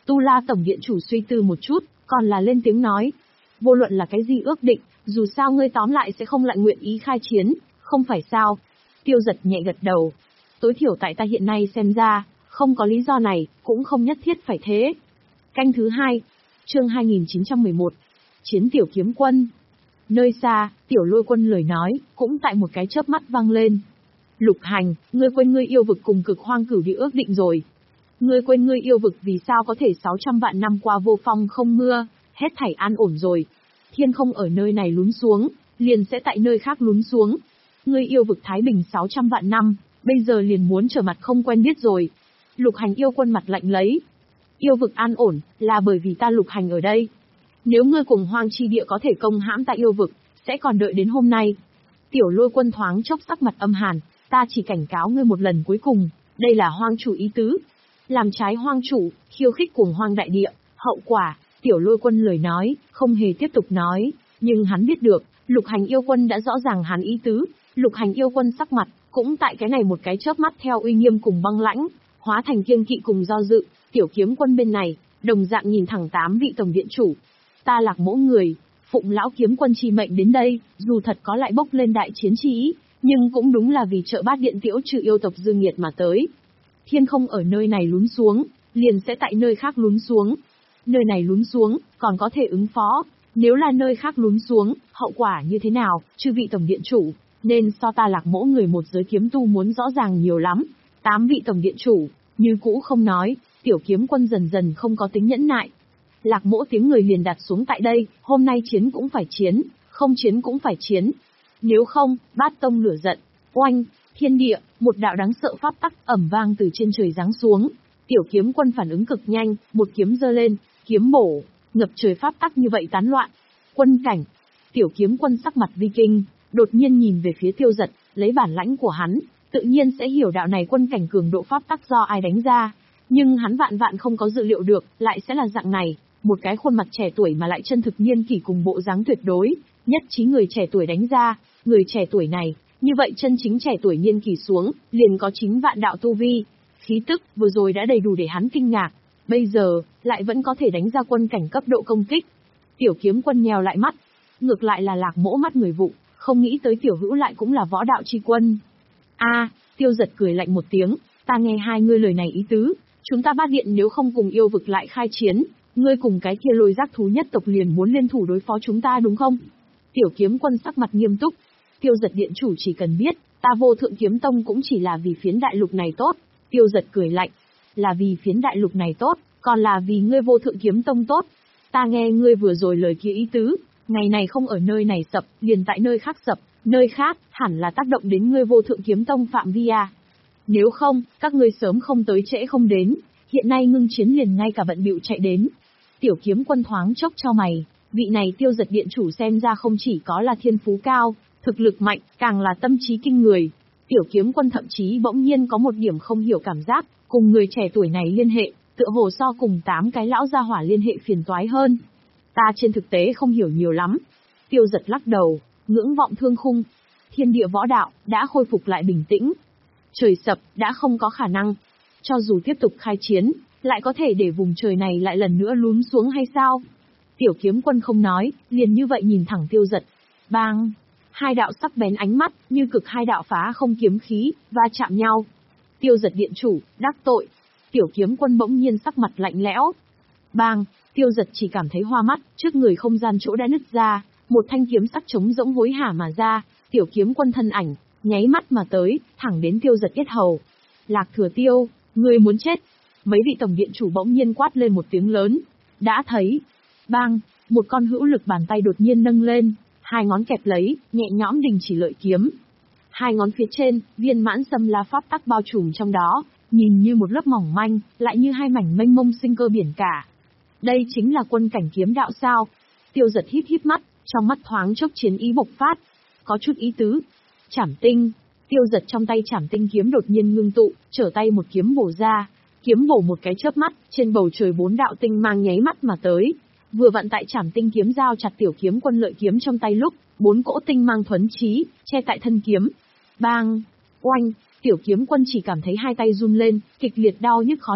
Tu La tổng điện chủ suy tư một chút, còn là lên tiếng nói. Vô luận là cái gì ước định, dù sao ngươi tóm lại sẽ không lại nguyện ý khai chiến, không phải sao? Tiêu Giật nhẹ gật đầu. Tối thiểu tại ta hiện nay xem ra, không có lý do này, cũng không nhất thiết phải thế. Canh thứ hai, chương hai nghìn chín trăm mười một, Chiến tiểu kiếm quân. Nơi xa, tiểu lôi quân lời nói, cũng tại một cái chớp mắt vang lên. Lục Hành, ngươi quên ngươi yêu vực cùng cực hoang cửu địa ước định rồi. Ngươi quên ngươi yêu vực vì sao có thể sáu trăm vạn năm qua vô phong không mưa, hết thảy an ổn rồi. Thiên không ở nơi này lún xuống, liền sẽ tại nơi khác lún xuống. Ngươi yêu vực thái bình sáu trăm vạn năm, bây giờ liền muốn trở mặt không quen biết rồi. Lục Hành yêu quân mặt lạnh lấy. Yêu vực an ổn, là bởi vì ta Lục Hành ở đây. Nếu ngươi cùng hoang chi địa có thể công hãm tại yêu vực, sẽ còn đợi đến hôm nay. Tiểu lôi quân thoáng chốc sắc mặt âm hàn, ta chỉ cảnh cáo ngươi một lần cuối cùng, đây là hoang chủ ý tứ. Làm trái hoang chủ, khiêu khích cùng hoang đại địa, hậu quả, tiểu lôi quân lời nói, không hề tiếp tục nói, nhưng hắn biết được, Lục Hành yêu quân đã rõ ràng hắn ý tứ, Lục Hành yêu quân sắc mặt, cũng tại cái này một cái chớp mắt theo uy nghiêm cùng băng lãnh, hóa thành kiêng kỵ cùng do dự, tiểu kiếm quân bên này, đồng dạng nhìn thẳng tám vị tổng điện chủ. Ta Lạc Mỗ người, phụng lão kiếm quân chi mệnh đến đây, dù thật có lại bốc lên đại chiến chi ý, nhưng cũng đúng là vì trợ bát điện tiễu trừ yêu tộc dương nghiệt mà tới. Thiên không ở nơi này lún xuống, liền sẽ tại nơi khác lún xuống. Nơi này lún xuống, còn có thể ứng phó. Nếu là nơi khác lún xuống, hậu quả như thế nào, chư vị tổng điện chủ, nên so ta Lạc Mỗ người một giới kiếm tu muốn rõ ràng nhiều lắm. Tám vị tổng điện chủ, như cũ không nói, tiểu kiếm quân dần dần không có tính nhẫn nại. Lạc Mỗ tiếng người liền đặt xuống tại đây, hôm nay chiến cũng phải chiến, không chiến cũng phải chiến. Nếu không, bát tông lửa giận, oanh, thiên địa, một đạo đáng sợ pháp tắc ẩm vang từ trên trời giáng xuống. Tiểu kiếm quân phản ứng cực nhanh, một kiếm giơ lên, kiếm bổ, ngập trời pháp tắc như vậy tán loạn. Quân cảnh, tiểu kiếm quân sắc mặt vi kinh, đột nhiên nhìn về phía Tiêu Giật, lấy bản lãnh của hắn, tự nhiên sẽ hiểu đạo này quân cảnh cường độ pháp tắc do ai đánh ra. Nhưng hắn vạn vạn không có dự liệu được, lại sẽ là dạng này, một cái khuôn mặt trẻ tuổi mà lại chân thực niên kỷ cùng bộ dáng tuyệt đối, nhất trí người trẻ tuổi đánh ra, người trẻ tuổi này, như vậy chân chính trẻ tuổi niên kỷ xuống, liền có chính vạn đạo tu vi, khí tức vừa rồi đã đầy đủ để hắn kinh ngạc, bây giờ lại vẫn có thể đánh ra quân cảnh cấp độ công kích. Tiểu kiếm quân nhèo lại mắt, ngược lại là Lạc Mỗ mắt người vụ, không nghĩ tới tiểu hữu lại cũng là võ đạo chi quân. A, Tiêu Giật cười lạnh một tiếng, ta nghe hai ngươi lời này ý tứ, chúng ta bát điện nếu không cùng yêu vực lại khai chiến, ngươi cùng cái kia lôi giác thú nhất tộc liền muốn liên thủ đối phó chúng ta đúng không? Tiểu kiếm quân sắc mặt nghiêm túc. Tiêu Giật điện chủ chỉ cần biết, ta Vô Thượng Kiếm Tông cũng chỉ là vì phiến đại lục này tốt. Tiêu Giật cười lạnh, là vì phiến đại lục này tốt, còn là vì ngươi Vô Thượng Kiếm Tông tốt. Ta nghe ngươi vừa rồi lời kia ý tứ, ngày này không ở nơi này sập, liền tại nơi khác sập, nơi khác hẳn là tác động đến ngươi Vô Thượng Kiếm Tông phạm vi à. Nếu không, các ngươi sớm không tới trễ không đến, hiện nay ngưng chiến liền ngay cả bận bịu chạy đến. Tiểu kiếm quân thoáng chốc cho mày, vị này Tiêu Giật điện chủ xem ra không chỉ có là thiên phú cao, thực lực mạnh, càng là tâm trí kinh người. Tiểu kiếm quân thậm chí bỗng nhiên có một điểm không hiểu cảm giác, cùng người trẻ tuổi này liên hệ, tựa hồ so cùng tám cái lão gia hỏa liên hệ phiền toái hơn. Ta trên thực tế không hiểu nhiều lắm. Tiêu Giật lắc đầu, ngưỡng vọng thương khung. Thiên địa võ đạo, đã khôi phục lại bình tĩnh. Trời sập, đã không có khả năng. Cho dù tiếp tục khai chiến, lại có thể để vùng trời này lại lần nữa lún xuống hay sao? Tiểu kiếm quân không nói, liền như vậy nhìn thẳng Tiêu Giật. Bang! Hai đạo sắc bén ánh mắt, như cực hai đạo phá không kiếm khí, va chạm nhau. Tiêu Giật điện chủ, đắc tội. Tiểu kiếm quân bỗng nhiên sắc mặt lạnh lẽo. Bang! Tiêu Giật chỉ cảm thấy hoa mắt, trước người không gian chỗ đã nứt ra, một thanh kiếm sắc trống rỗng hối hả mà ra, tiểu kiếm quân thân ảnh, nháy mắt mà tới, thẳng đến Tiêu Giật yết hầu. Lạc Thừa Tiêu, ngươi muốn chết! Mấy vị tổng điện chủ bỗng nhiên quát lên một tiếng lớn. Đã thấy, bang, một con hữu lực bàn tay đột nhiên nâng lên, hai ngón kẹp lấy, nhẹ nhõm đình chỉ lợi kiếm. Hai ngón phía trên, viên mãn xâm la pháp tắc bao trùm trong đó, nhìn như một lớp mỏng manh, lại như hai mảnh mênh mông sinh cơ biển cả. Đây chính là quân cảnh kiếm đạo sao? Tiêu Giật híp híp mắt, trong mắt thoáng chốc chiến ý bộc phát, có chút ý tứ. Trảm tinh, Tiêu Giật trong tay trảm tinh kiếm đột nhiên ngưng tụ, trở tay một kiếm bổ ra. Kiếm bổ một cái chớp mắt, trên bầu trời bốn đạo tinh mang nháy mắt mà tới. Vừa vặn tại trảm tinh kiếm giao chặt tiểu kiếm quân lợi kiếm trong tay lúc, bốn cỗ tinh mang thuấn chí, che tại thân kiếm. Bang! Oanh! Tiểu kiếm quân chỉ cảm thấy hai tay run lên, kịch liệt đau nhức khó nhịn,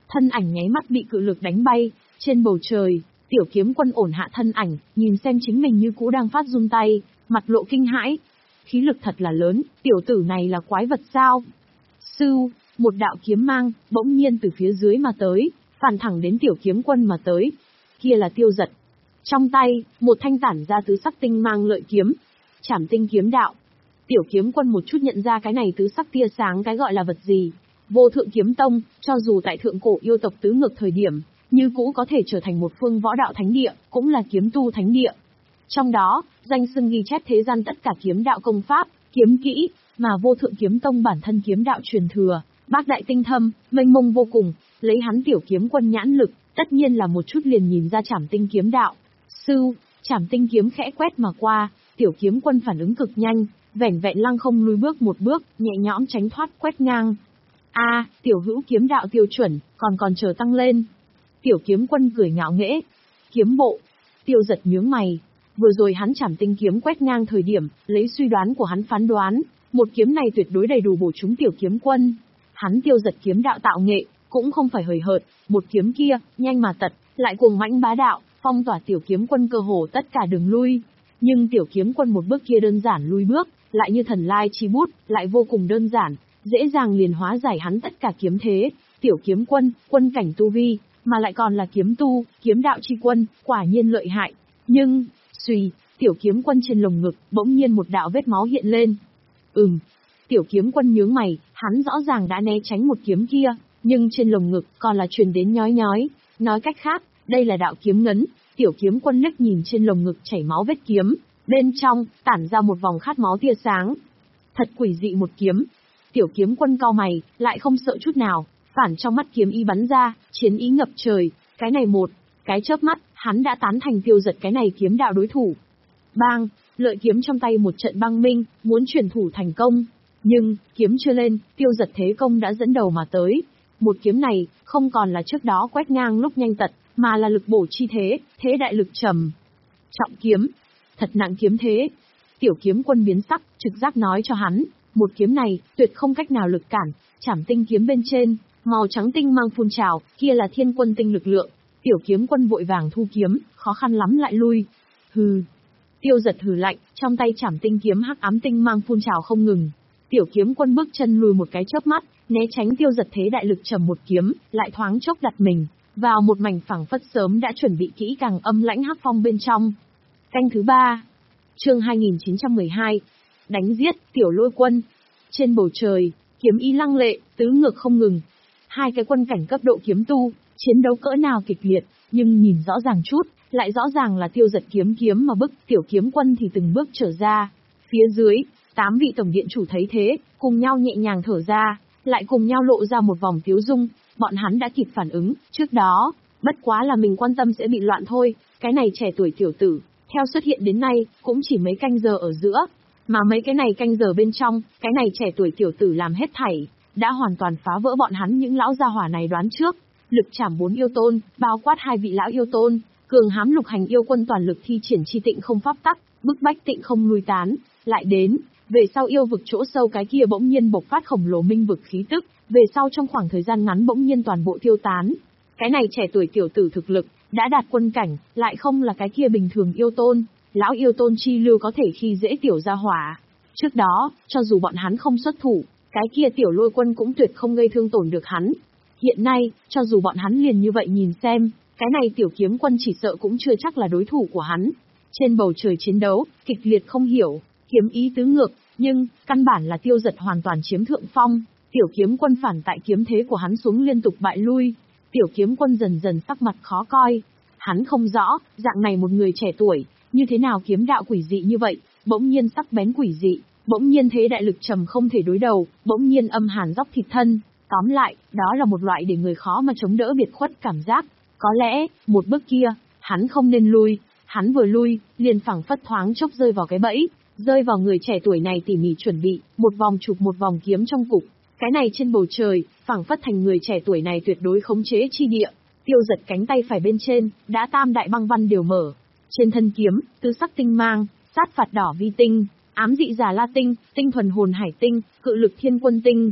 thân ảnh nháy mắt bị cự lực đánh bay, trên bầu trời, tiểu kiếm quân ổn hạ thân ảnh, nhìn xem chính mình như cũ đang phát run tay, mặt lộ kinh hãi. Khí lực thật là lớn, tiểu tử này là quái vật sao? Sưu, một đạo kiếm mang, bỗng nhiên từ phía dưới mà tới, phản thẳng đến tiểu kiếm quân mà tới. Kia là Tiêu Dật. Trong tay, một thanh tản ra tứ sắc tinh mang lợi kiếm. Trảm tinh kiếm đạo. Tiểu kiếm quân một chút nhận ra cái này tứ sắc tia sáng cái gọi là vật gì. Vô thượng kiếm tông, cho dù tại thượng cổ yêu tộc tứ ngược thời điểm, như cũ có thể trở thành một phương võ đạo thánh địa, cũng là kiếm tu thánh địa. Trong đó, danh xưng ghi chép thế gian tất cả kiếm đạo công pháp, kiếm kỹ, mà vô thượng kiếm tông bản thân kiếm đạo truyền thừa, bác đại tinh thâm, mênh mông vô cùng, lấy hắn tiểu kiếm quân nhãn lực, tất nhiên là một chút liền nhìn ra trảm tinh kiếm đạo. Sưu, trảm tinh kiếm khẽ quét mà qua, tiểu kiếm quân phản ứng cực nhanh, vẻn vẹn lăng không lùi bước một bước, nhẹ nhõm tránh thoát quét ngang. A, tiểu hữu kiếm đạo tiêu chuẩn, còn còn chờ tăng lên. Tiểu kiếm quân cười ngạo nghễ. Kiếm bộ. Tiêu Dật nhướng mày. Vừa rồi hắn trảm tinh kiếm quét ngang thời điểm, lấy suy đoán của hắn phán đoán, một kiếm này tuyệt đối đầy đủ bổ trúng tiểu kiếm quân. Hắn Tiêu Dật kiếm đạo tạo nghệ, cũng không phải hời hợt, một kiếm kia, nhanh mà tật, lại cuồng mãnh bá đạo, phong tỏa tiểu kiếm quân cơ hồ tất cả đường lui. Nhưng tiểu kiếm quân một bước kia đơn giản lui bước, lại như thần lai chi bút, lại vô cùng đơn giản, dễ dàng liền hóa giải hắn tất cả kiếm thế. Tiểu kiếm quân, quân cảnh tu vi, mà lại còn là kiếm tu, kiếm đạo chi quân, quả nhiên lợi hại. Nhưng, suy, tiểu kiếm quân trên lồng ngực, bỗng nhiên một đạo vết máu hiện lên. Ừm, tiểu kiếm quân nhướng mày, hắn rõ ràng đã né tránh một kiếm kia, nhưng trên lồng ngực còn là truyền đến nhói nhói. Nói cách khác, đây là đạo kiếm ngấn. Tiểu kiếm quân liếc nhìn trên lồng ngực chảy máu vết kiếm, bên trong tản ra một vòng khát máu tia sáng. Thật quỷ dị một kiếm. Tiểu kiếm quân cau mày, lại không sợ chút nào, phản trong mắt kiếm ý bắn ra, chiến ý ngập trời. Cái này một cái chớp mắt, hắn đã tán thành Tiêu Dật cái này kiếm đạo đối thủ. Bang, lợi kiếm trong tay một trận băng minh, muốn chuyển thủ thành công. Nhưng, kiếm chưa lên, Tiêu Dật thế công đã dẫn đầu mà tới. Một kiếm này, không còn là trước đó quét ngang lúc nhanh tật, mà là lực bổ chi thế, thế đại lực trầm. Trọng kiếm, thật nặng kiếm thế. Tiểu kiếm quân biến sắc, trực giác nói cho hắn, một kiếm này, tuyệt không cách nào lực cản. Trảm tinh kiếm bên trên, màu trắng tinh mang phun trào, kia là thiên quân tinh lực lượng. Tiểu kiếm quân vội vàng thu kiếm, khó khăn lắm lại lui. Hừ. Tiêu Dật hừ lạnh, trong tay trảm tinh kiếm hắc ám tinh mang phun trào không ngừng. Tiểu kiếm quân bước chân lùi một cái chớp mắt, né tránh Tiêu Dật thế đại lực trầm một kiếm, lại thoáng chốc đặt mình vào một mảnh phẳng phất sớm đã chuẩn bị kỹ càng âm lãnh hắc phong bên trong. Canh thứ ba. Chương hai nghìn chín trăm mười hai. Đánh giết tiểu lôi quân. Trên bầu trời, kiếm ý lăng lệ, tứ ngược không ngừng. Hai cái quân cảnh cấp độ kiếm tu, chiến đấu cỡ nào kịch liệt, nhưng nhìn rõ ràng chút, lại rõ ràng là Tiêu Dật kiếm kiếm mà bức tiểu kiếm quân thì từng bước trở ra. Phía dưới, tám vị tổng điện chủ thấy thế, cùng nhau nhẹ nhàng thở ra, lại cùng nhau lộ ra một vòng tiếu dung. Bọn hắn đã kịp phản ứng, trước đó, bất quá là mình quan tâm sẽ bị loạn thôi. Cái này trẻ tuổi tiểu tử, theo xuất hiện đến nay, cũng chỉ mấy canh giờ ở giữa. Mà mấy cái này canh giờ bên trong, cái này trẻ tuổi tiểu tử làm hết thảy, đã hoàn toàn phá vỡ bọn hắn những lão gia hỏa này đoán trước. Lực trảm bốn yêu tôn, bao quát hai vị lão yêu tôn, cường hám lục hành yêu quân toàn lực thi triển chi tịnh không pháp tắc, bức bách tịnh không lui tán, lại đến, về sau yêu vực chỗ sâu cái kia bỗng nhiên bộc phát khổng lồ minh vực khí tức, về sau trong khoảng thời gian ngắn bỗng nhiên toàn bộ tiêu tán. Cái này trẻ tuổi tiểu tử thực lực, đã đạt quân cảnh, lại không là cái kia bình thường yêu tôn, lão yêu tôn chi lưu có thể khi dễ tiểu gia hỏa. Trước đó, cho dù bọn hắn không xuất thủ, cái kia tiểu lôi quân cũng tuyệt không gây thương tổn được hắn. Hiện nay, cho dù bọn hắn liền như vậy nhìn xem, cái này tiểu kiếm quân chỉ sợ cũng chưa chắc là đối thủ của hắn. Trên bầu trời chiến đấu, kịch liệt không hiểu, kiếm ý tứ ngược, nhưng, căn bản là Tiêu Dật hoàn toàn chiếm thượng phong. Tiểu kiếm quân phản tại kiếm thế của hắn xuống liên tục bại lui. Tiểu kiếm quân dần dần sắc mặt khó coi. Hắn không rõ, dạng này một người trẻ tuổi, như thế nào kiếm đạo quỷ dị như vậy, bỗng nhiên sắc bén quỷ dị, bỗng nhiên thế đại lực trầm không thể đối đầu, bỗng nhiên âm hàn dóc thịt thân. Tóm lại, đó là một loại để người khó mà chống đỡ biệt khuất cảm giác. Có lẽ, một bước kia, hắn không nên lui, hắn vừa lui, liền phẳng phất thoáng chốc rơi vào cái bẫy, rơi vào người trẻ tuổi này tỉ mỉ chuẩn bị, một vòng chụp một vòng kiếm trong cục. Cái này trên bầu trời, phẳng phất thành người trẻ tuổi này tuyệt đối khống chế chi địa. Tiêu Dật cánh tay phải bên trên, đã tam đại băng văn đều mở. Trên thân kiếm, tứ sắc tinh mang, sát phạt đỏ vi tinh, ám dị giả la tinh, tinh thuần hồn hải tinh, cự lực thiên quân tinh.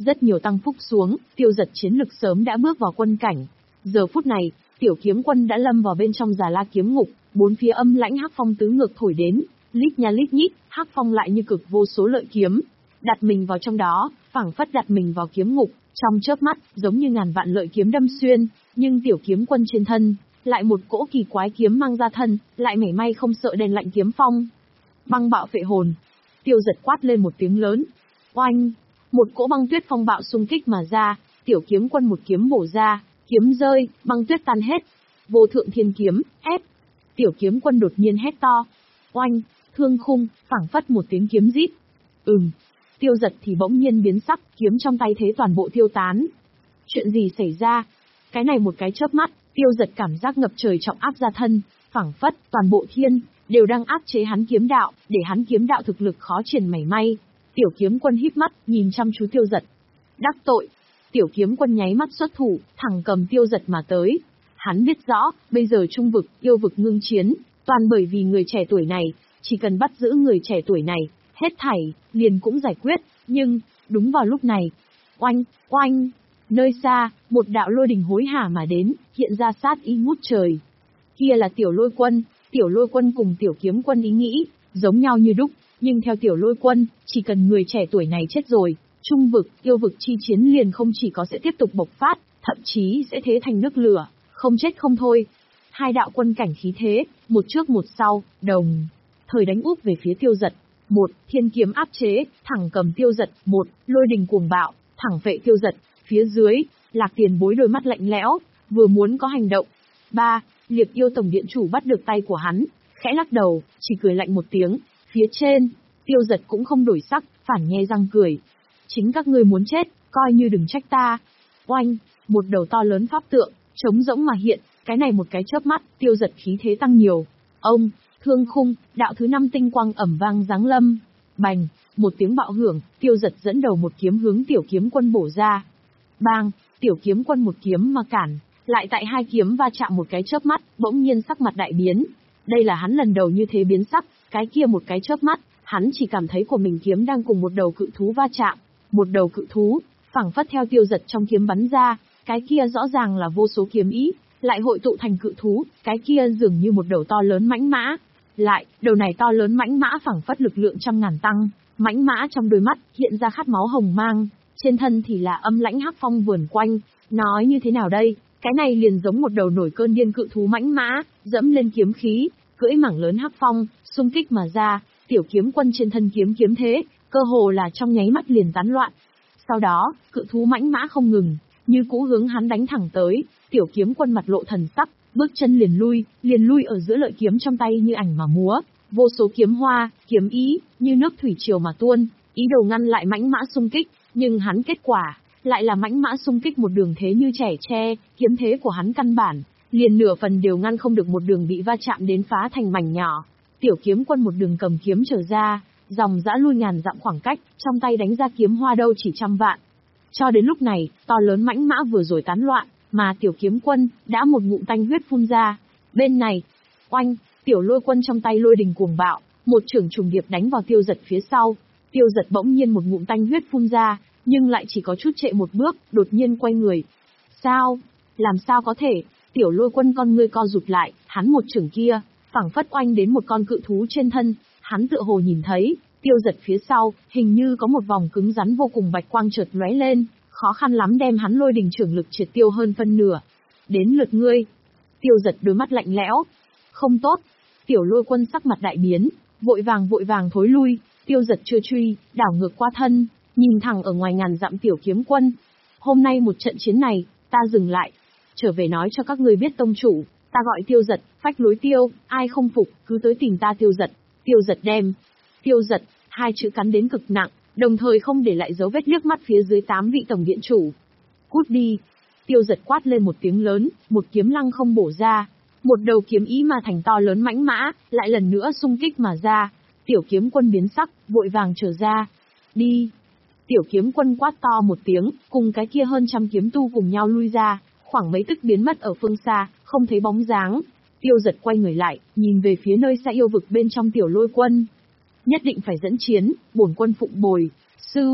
Rất nhiều tăng phúc xuống, Tiêu Dật chiến lực sớm đã bước vào quân cảnh. Giờ phút này, tiểu kiếm quân đã lâm vào bên trong Già La kiếm ngục, bốn phía âm lãnh hắc phong tứ ngược thổi đến, lít nha lít nhít, hắc phong lại như cực vô số lợi kiếm, đặt mình vào trong đó, phảng phất đặt mình vào kiếm ngục, trong chớp mắt, giống như ngàn vạn lợi kiếm đâm xuyên, nhưng tiểu kiếm quân trên thân, lại một cỗ kỳ quái kiếm mang ra thân, lại mảy may không sợ đèn lạnh kiếm phong. Băng bạo phệ hồn. Tiêu Dật quát lên một tiếng lớn. Oanh! Một cỗ băng tuyết phong bạo xung kích mà ra, tiểu kiếm quân một kiếm bổ ra, kiếm rơi, băng tuyết tan hết. Vô thượng thiên kiếm, ép. Tiểu kiếm quân đột nhiên hét to. Oanh! Thương khung, phảng phất một tiếng kiếm rít. Ừm. Tiêu Dật thì bỗng nhiên biến sắc, kiếm trong tay thế toàn bộ tiêu tán. Chuyện gì xảy ra? Cái này một cái chớp mắt, Tiêu Dật cảm giác ngập trời trọng áp ra thân, phảng phất toàn bộ thiên đều đang áp chế hắn kiếm đạo, để hắn kiếm đạo thực lực khó triển mảy may. Tiểu kiếm quân híp mắt, nhìn chăm chú Tiêu Dật. Đắc tội. Tiểu kiếm quân nháy mắt xuất thủ, thẳng cầm Tiêu Dật mà tới. Hắn biết rõ, bây giờ trung vực, yêu vực ngưng chiến, toàn bởi vì người trẻ tuổi này, chỉ cần bắt giữ người trẻ tuổi này, hết thảy, liền cũng giải quyết, nhưng, đúng vào lúc này, oanh, oanh, nơi xa, một đạo lôi đình hối hả mà đến, hiện ra sát ý ngút trời. Kia là tiểu lôi quân, tiểu lôi quân cùng tiểu kiếm quân ý nghĩ, giống nhau như đúc, nhưng theo tiểu lôi quân, chỉ cần người trẻ tuổi này chết rồi, trung vực, yêu vực chi chiến liền không chỉ có sẽ tiếp tục bộc phát, thậm chí sẽ thế thành nước lửa, không chết không thôi. Hai đạo quân cảnh khí thế, một trước một sau, đồng thời đánh úp về phía Tiêu Dật. Một, thiên kiếm áp chế, thẳng cầm Tiêu Dật. Một, lôi đình cuồng bạo, thẳng vệ Tiêu Dật. Phía dưới, Lạc Tiền Bối đôi mắt lạnh lẽo, vừa muốn có hành động. Ba, Liệp Yêu tổng điện chủ bắt được tay của hắn, khẽ lắc đầu, chỉ cười lạnh một tiếng. Phía trên, Tiêu Dật cũng không đổi sắc, phản nhe răng cười. Chính các ngươi muốn chết, coi như đừng trách ta. Oanh, một đầu to lớn pháp tượng, trống rỗng mà hiện, cái này một cái chớp mắt, Tiêu Dật khí thế tăng nhiều. Ông, thương khung, đạo thứ năm tinh quang ẩm vang giáng lâm. Bành, một tiếng bạo hưởng, Tiêu Dật dẫn đầu một kiếm hướng tiểu kiếm quân bổ ra. Bang, tiểu kiếm quân một kiếm mà cản, lại tại hai kiếm va chạm một cái chớp mắt, bỗng nhiên sắc mặt đại biến. Đây là hắn lần đầu như thế biến sắc, cái kia một cái chớp mắt, hắn chỉ cảm thấy của mình kiếm đang cùng một đầu cự thú va chạm. Một đầu cự thú, phảng phất theo Tiêu Dật trong kiếm bắn ra, cái kia rõ ràng là vô số kiếm ý, lại hội tụ thành cự thú, cái kia dường như một đầu to lớn mãnh mã. Lại, đầu này to lớn mãnh mã phảng phất lực lượng trăm ngàn tăng, mãnh mã trong đôi mắt hiện ra khát máu hồng mang, trên thân thì là âm lãnh hắc phong vườn quanh. Nói như thế nào đây, cái này liền giống một đầu nổi cơn điên cự thú mãnh mã, dẫm lên kiếm khí, cưỡi mảng lớn hắc phong, xung kích mà ra, tiểu kiếm quân trên thân kiếm kiếm thế, cơ hồ là trong nháy mắt liền tán loạn. Sau đó, cự thú mãnh mã không ngừng, như cũ hướng hắn đánh thẳng tới, tiểu kiếm quân mặt lộ thần sắc, bước chân liền lui, liền lui ở giữa lợi kiếm trong tay như ảnh mà múa, vô số kiếm hoa, kiếm ý, như nước thủy triều mà tuôn, ý đồ ngăn lại mãnh mã xung kích, nhưng hắn kết quả, lại là mãnh mã xung kích một đường thế như trẻ tre, kiếm thế của hắn căn bản, liền nửa phần đều ngăn không được một đường bị va chạm đến phá thành mảnh nhỏ. Tiểu kiếm quân một đường cầm kiếm trở ra, dòng dã lui ngàn dặm khoảng cách, trong tay đánh ra kiếm hoa đâu chỉ trăm vạn. Cho đến lúc này, to lớn mãnh mã vừa rồi tán loạn, mà tiểu kiếm quân đã một ngụm tanh huyết phun ra. Bên này, oanh, tiểu lôi quân trong tay lôi đình cuồng bạo, một chưởng trùng điệp đánh vào Tiêu Dật phía sau. Tiêu Dật bỗng nhiên một ngụm tanh huyết phun ra, nhưng lại chỉ có chút trệ một bước, đột nhiên quay người. Sao? Làm sao có thể? Tiểu lôi quân con ngươi co rụt lại, hắn một chưởng kia, phảng phất oanh đến một con cự thú trên thân, hắn tựa hồ nhìn thấy, Tiêu Dật phía sau, hình như có một vòng cứng rắn vô cùng bạch quang chợt lóe lên, khó khăn lắm đem hắn lôi đình trưởng lực triệt tiêu hơn phân nửa. Đến lượt ngươi. Tiêu Dật đôi mắt lạnh lẽo. Không tốt. Tiểu lôi quân sắc mặt đại biến, vội vàng vội vàng thối lui, Tiêu Dật chưa truy, đảo ngược qua thân, nhìn thẳng ở ngoài ngàn dặm tiểu kiếm quân. Hôm nay một trận chiến này, ta dừng lại. Trở về nói cho các ngươi biết tông chủ, ta gọi Tiêu Dật, phách lối tiêu, ai không phục, cứ tới tìm ta Tiêu Dật. Tiêu Dật đem. Tiêu Dật, hai chữ cắn đến cực nặng, đồng thời không để lại dấu vết liếc mắt phía dưới tám vị tổng điện chủ. Cút đi. Tiêu Dật quát lên một tiếng lớn, một kiếm lăng không bổ ra. Một đầu kiếm ý mà thành to lớn mãnh mã, lại lần nữa xung kích mà ra. Tiểu kiếm quân biến sắc, vội vàng trở ra. Đi. Tiểu kiếm quân quát to một tiếng, cùng cái kia hơn trăm kiếm tu cùng nhau lui ra, khoảng mấy tức biến mất ở phương xa, không thấy bóng dáng. Tiêu Dật quay người lại, nhìn về phía nơi xa yêu vực bên trong tiểu lôi quân. Nhất định phải dẫn chiến, bổn quân phụng bồi. Sư,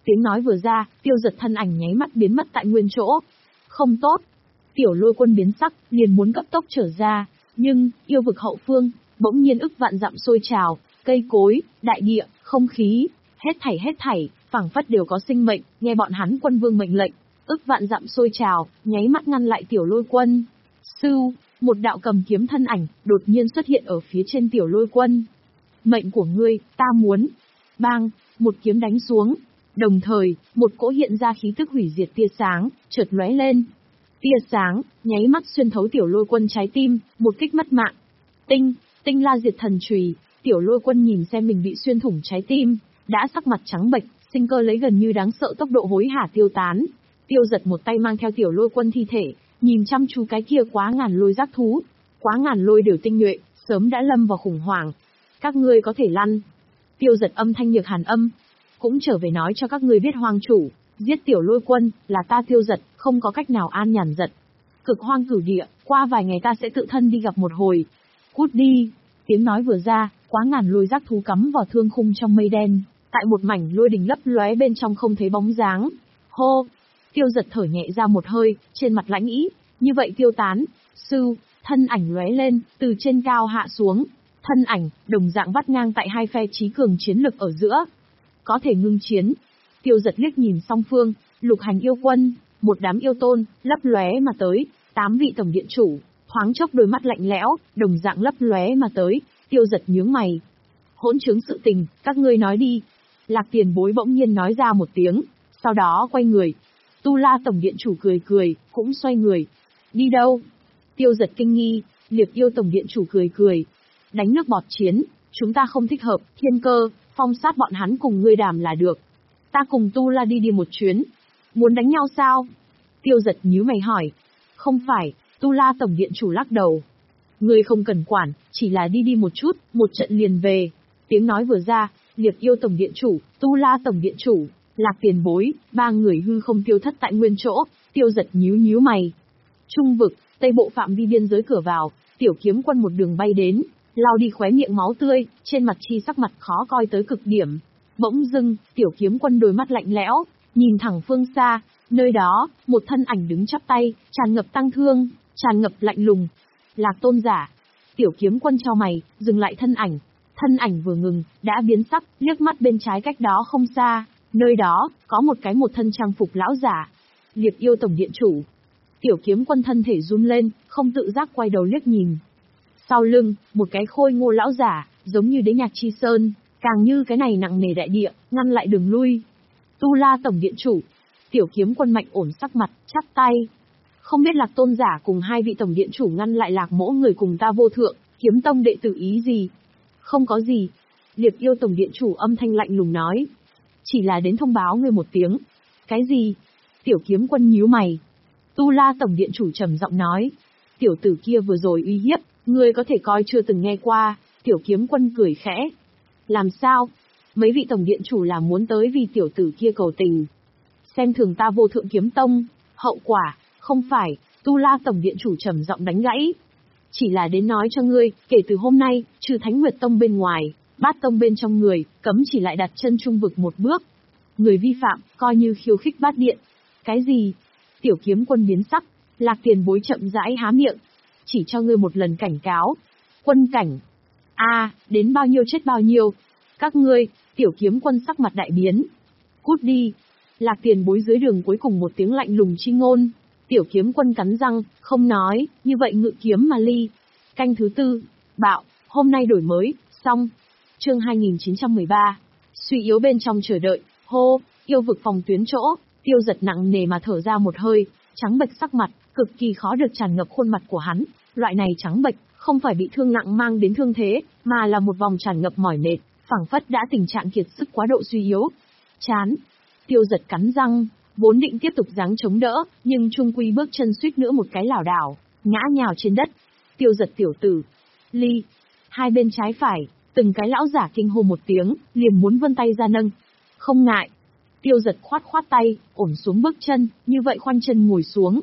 Tiếng nói vừa ra, Tiêu Giật thân ảnh nháy mắt biến mất tại nguyên chỗ. Không tốt. Tiểu Lôi Quân biến sắc, liền muốn cấp tốc trở ra, nhưng, yêu vực hậu phương, bỗng nhiên ức vạn dặm sôi trào, cây cối, đại địa, không khí, hết thảy hết thảy, phảng phất đều có sinh mệnh, nghe bọn hắn quân vương mệnh lệnh, ức vạn dặm sôi trào, nháy mắt ngăn lại Tiểu Lôi Quân. Sưu, một đạo cầm kiếm thân ảnh, đột nhiên xuất hiện ở phía trên Tiểu Lôi Quân. Mệnh của ngươi, ta muốn. Bang, một kiếm đánh xuống. Đồng thời, một cỗ hiện ra khí tức hủy diệt tia sáng, chợt lóe lên. Tia sáng, nháy mắt xuyên thấu Tiểu Lôi Quân trái tim, một kích mất mạng. Tinh, tinh la diệt thần chùy, Tiểu Lôi Quân nhìn xem mình bị xuyên thủng trái tim, đã sắc mặt trắng bệch, sinh cơ lấy gần như đáng sợ tốc độ hối hả tiêu tán. Tiêu Giật một tay mang theo Tiểu Lôi Quân thi thể, nhìn chăm chú cái kia quá ngàn lôi giác thú. Quá ngàn lôi đều tinh nhuệ, sớm đã lâm vào khủng hoảng. Các ngươi có thể lăn. Tiêu Giật âm thanh nhược hàn âm, cũng trở về nói cho các ngươi biết hoàng chủ, giết Tiểu Lôi Quân, là ta Tiêu Giật, không có cách nào an nhàn giật. Cực hoang cửu địa, qua vài ngày ta sẽ tự thân đi gặp một hồi. Cút đi. Tiếng nói vừa ra, quá ngàn lôi giác thú cắm vào thương khung trong mây đen, tại một mảnh lôi đình lấp lóe bên trong không thấy bóng dáng. Hô. Tiêu Giật thở nhẹ ra một hơi, trên mặt lãnh ý, như vậy tiêu tán. Sư, thân ảnh lóe lên, từ trên cao hạ xuống. Thân ảnh, đồng dạng vắt ngang tại hai phe chí cường chiến lực ở giữa. Có thể ngưng chiến. Tiêu Giật liếc nhìn song phương, lục hành yêu quân, một đám yêu tôn, lấp lóe mà tới, tám vị tổng điện chủ, thoáng chốc đôi mắt lạnh lẽo, đồng dạng lấp lóe mà tới. Tiêu Giật nhướng mày. Hỗn trướng sự tình, các ngươi nói đi. Lạc Tiền Bối bỗng nhiên nói ra một tiếng, sau đó quay người. Tu La tổng điện chủ cười cười, cũng xoay người. Đi đâu? Tiêu Giật kinh nghi, Liệp Yêu tổng điện chủ cười cười. Đánh nước bọt chiến, chúng ta không thích hợp, Thiên Cơ, phong sát bọn hắn cùng ngươi đàm là được. Ta cùng Tu La đi đi một chuyến. Muốn đánh nhau sao? Tiêu Giật nhíu mày hỏi. Không phải, Tu La tổng điện chủ lắc đầu. Ngươi không cần quản, chỉ là đi đi một chút, một trận liền về. Tiếng nói vừa ra, Liệp Yêu tổng điện chủ, Tu La tổng điện chủ, Lạc Tiền Bối, ba người hư không tiêu thất tại nguyên chỗ. Tiêu Giật nhíu nhíu mày. Trung vực, tây bộ phạm vi biên giới cửa vào, Tiểu Kiếm Quân một đường bay đến, lau đi khóe miệng máu tươi, trên mặt chi sắc mặt khó coi tới cực điểm. Bỗng dưng, Tiểu Kiếm Quân đôi mắt lạnh lẽo, nhìn thẳng phương xa, nơi đó, một thân ảnh đứng chắp tay, tràn ngập tăng thương, tràn ngập lạnh lùng. Lạc Tôn giả. Tiểu Kiếm Quân chau mày, dừng lại thân ảnh. Thân ảnh vừa ngừng, đã biến sắc, liếc mắt bên trái cách đó không xa, nơi đó, có một cái một thân trang phục lão giả. Liệp Yêu tổng điện chủ. Tiểu Kiếm Quân thân thể run lên, không tự giác quay đầu liếc nhìn. Sau lưng, một cái khôi ngô lão giả, giống như đế nhạc chi sơn, càng như cái này nặng nề đại địa, ngăn lại đường lui. Tu La tổng điện chủ. Tiểu Kiếm Quân mạnh ổn sắc mặt, chắp tay. Không biết Lạc Tôn giả cùng hai vị tổng điện chủ ngăn lại Lạc mỗ người cùng ta vô thượng, Kiếm Tông đệ tử ý gì? Không có gì. Liệp Yêu tổng điện chủ âm thanh lạnh lùng nói. Chỉ là đến thông báo ngươi một tiếng. Cái gì? Tiểu Kiếm Quân nhíu mày. Tu La tổng điện chủ trầm giọng nói. Tiểu tử kia vừa rồi uy hiếp, ngươi có thể coi chưa từng nghe qua. Tiểu Kiếm Quân cười khẽ. Làm sao? Mấy vị tổng điện chủ là muốn tới vì tiểu tử kia cầu tình. Xem thường ta vô thượng kiếm tông. Hậu quả, không phải. Tu La tổng điện chủ trầm giọng đánh gãy. Chỉ là đến nói cho ngươi, kể từ hôm nay, trừ Thánh Nguyệt Tông bên ngoài, Bát Tông bên trong người, cấm chỉ lại đặt chân trung vực một bước. Người vi phạm, coi như khiêu khích bát điện. Cái gì? Tiểu Kiếm Quân biến sắc, Lạc Tiền Bối chậm rãi há miệng. Chỉ cho ngươi một lần cảnh cáo. Quân cảnh. A, à, đến bao nhiêu chết bao nhiêu. Các ngươi, Tiểu Kiếm Quân sắc mặt đại biến. Cút đi. Lạc Tiền Bối dưới đường cuối cùng một tiếng lạnh lùng chi ngôn. Tiểu Kiếm Quân cắn răng, không nói, như vậy ngự kiếm mà ly. Canh thứ tư, bạo, hôm nay đổi mới, xong. Chương hai nghìn chín trăm mười ba. Suy yếu bên trong chờ đợi, hô, yêu vực phòng tuyến chỗ, Tiêu Giật nặng nề mà thở ra một hơi, trắng bệch sắc mặt, cực kỳ khó được tràn ngập khuôn mặt của hắn. Loại này trắng bệch, không phải bị thương nặng mang đến thương thế, mà là một vòng tràn ngập mỏi mệt, phảng phất đã tình trạng kiệt sức quá độ suy yếu. Chán. Tiêu Giật cắn răng, vốn định tiếp tục giáng chống đỡ, nhưng trung quy bước chân suýt nữa một cái lảo đảo, ngã nhào trên đất. Tiêu Giật tiểu tử. Ly. Hai bên trái phải, từng cái lão giả kinh hô một tiếng, liền muốn vươn tay ra nâng. Không ngại. Tiêu Giật khoát khoát tay, ổn xuống bước chân, như vậy khoanh chân ngồi xuống.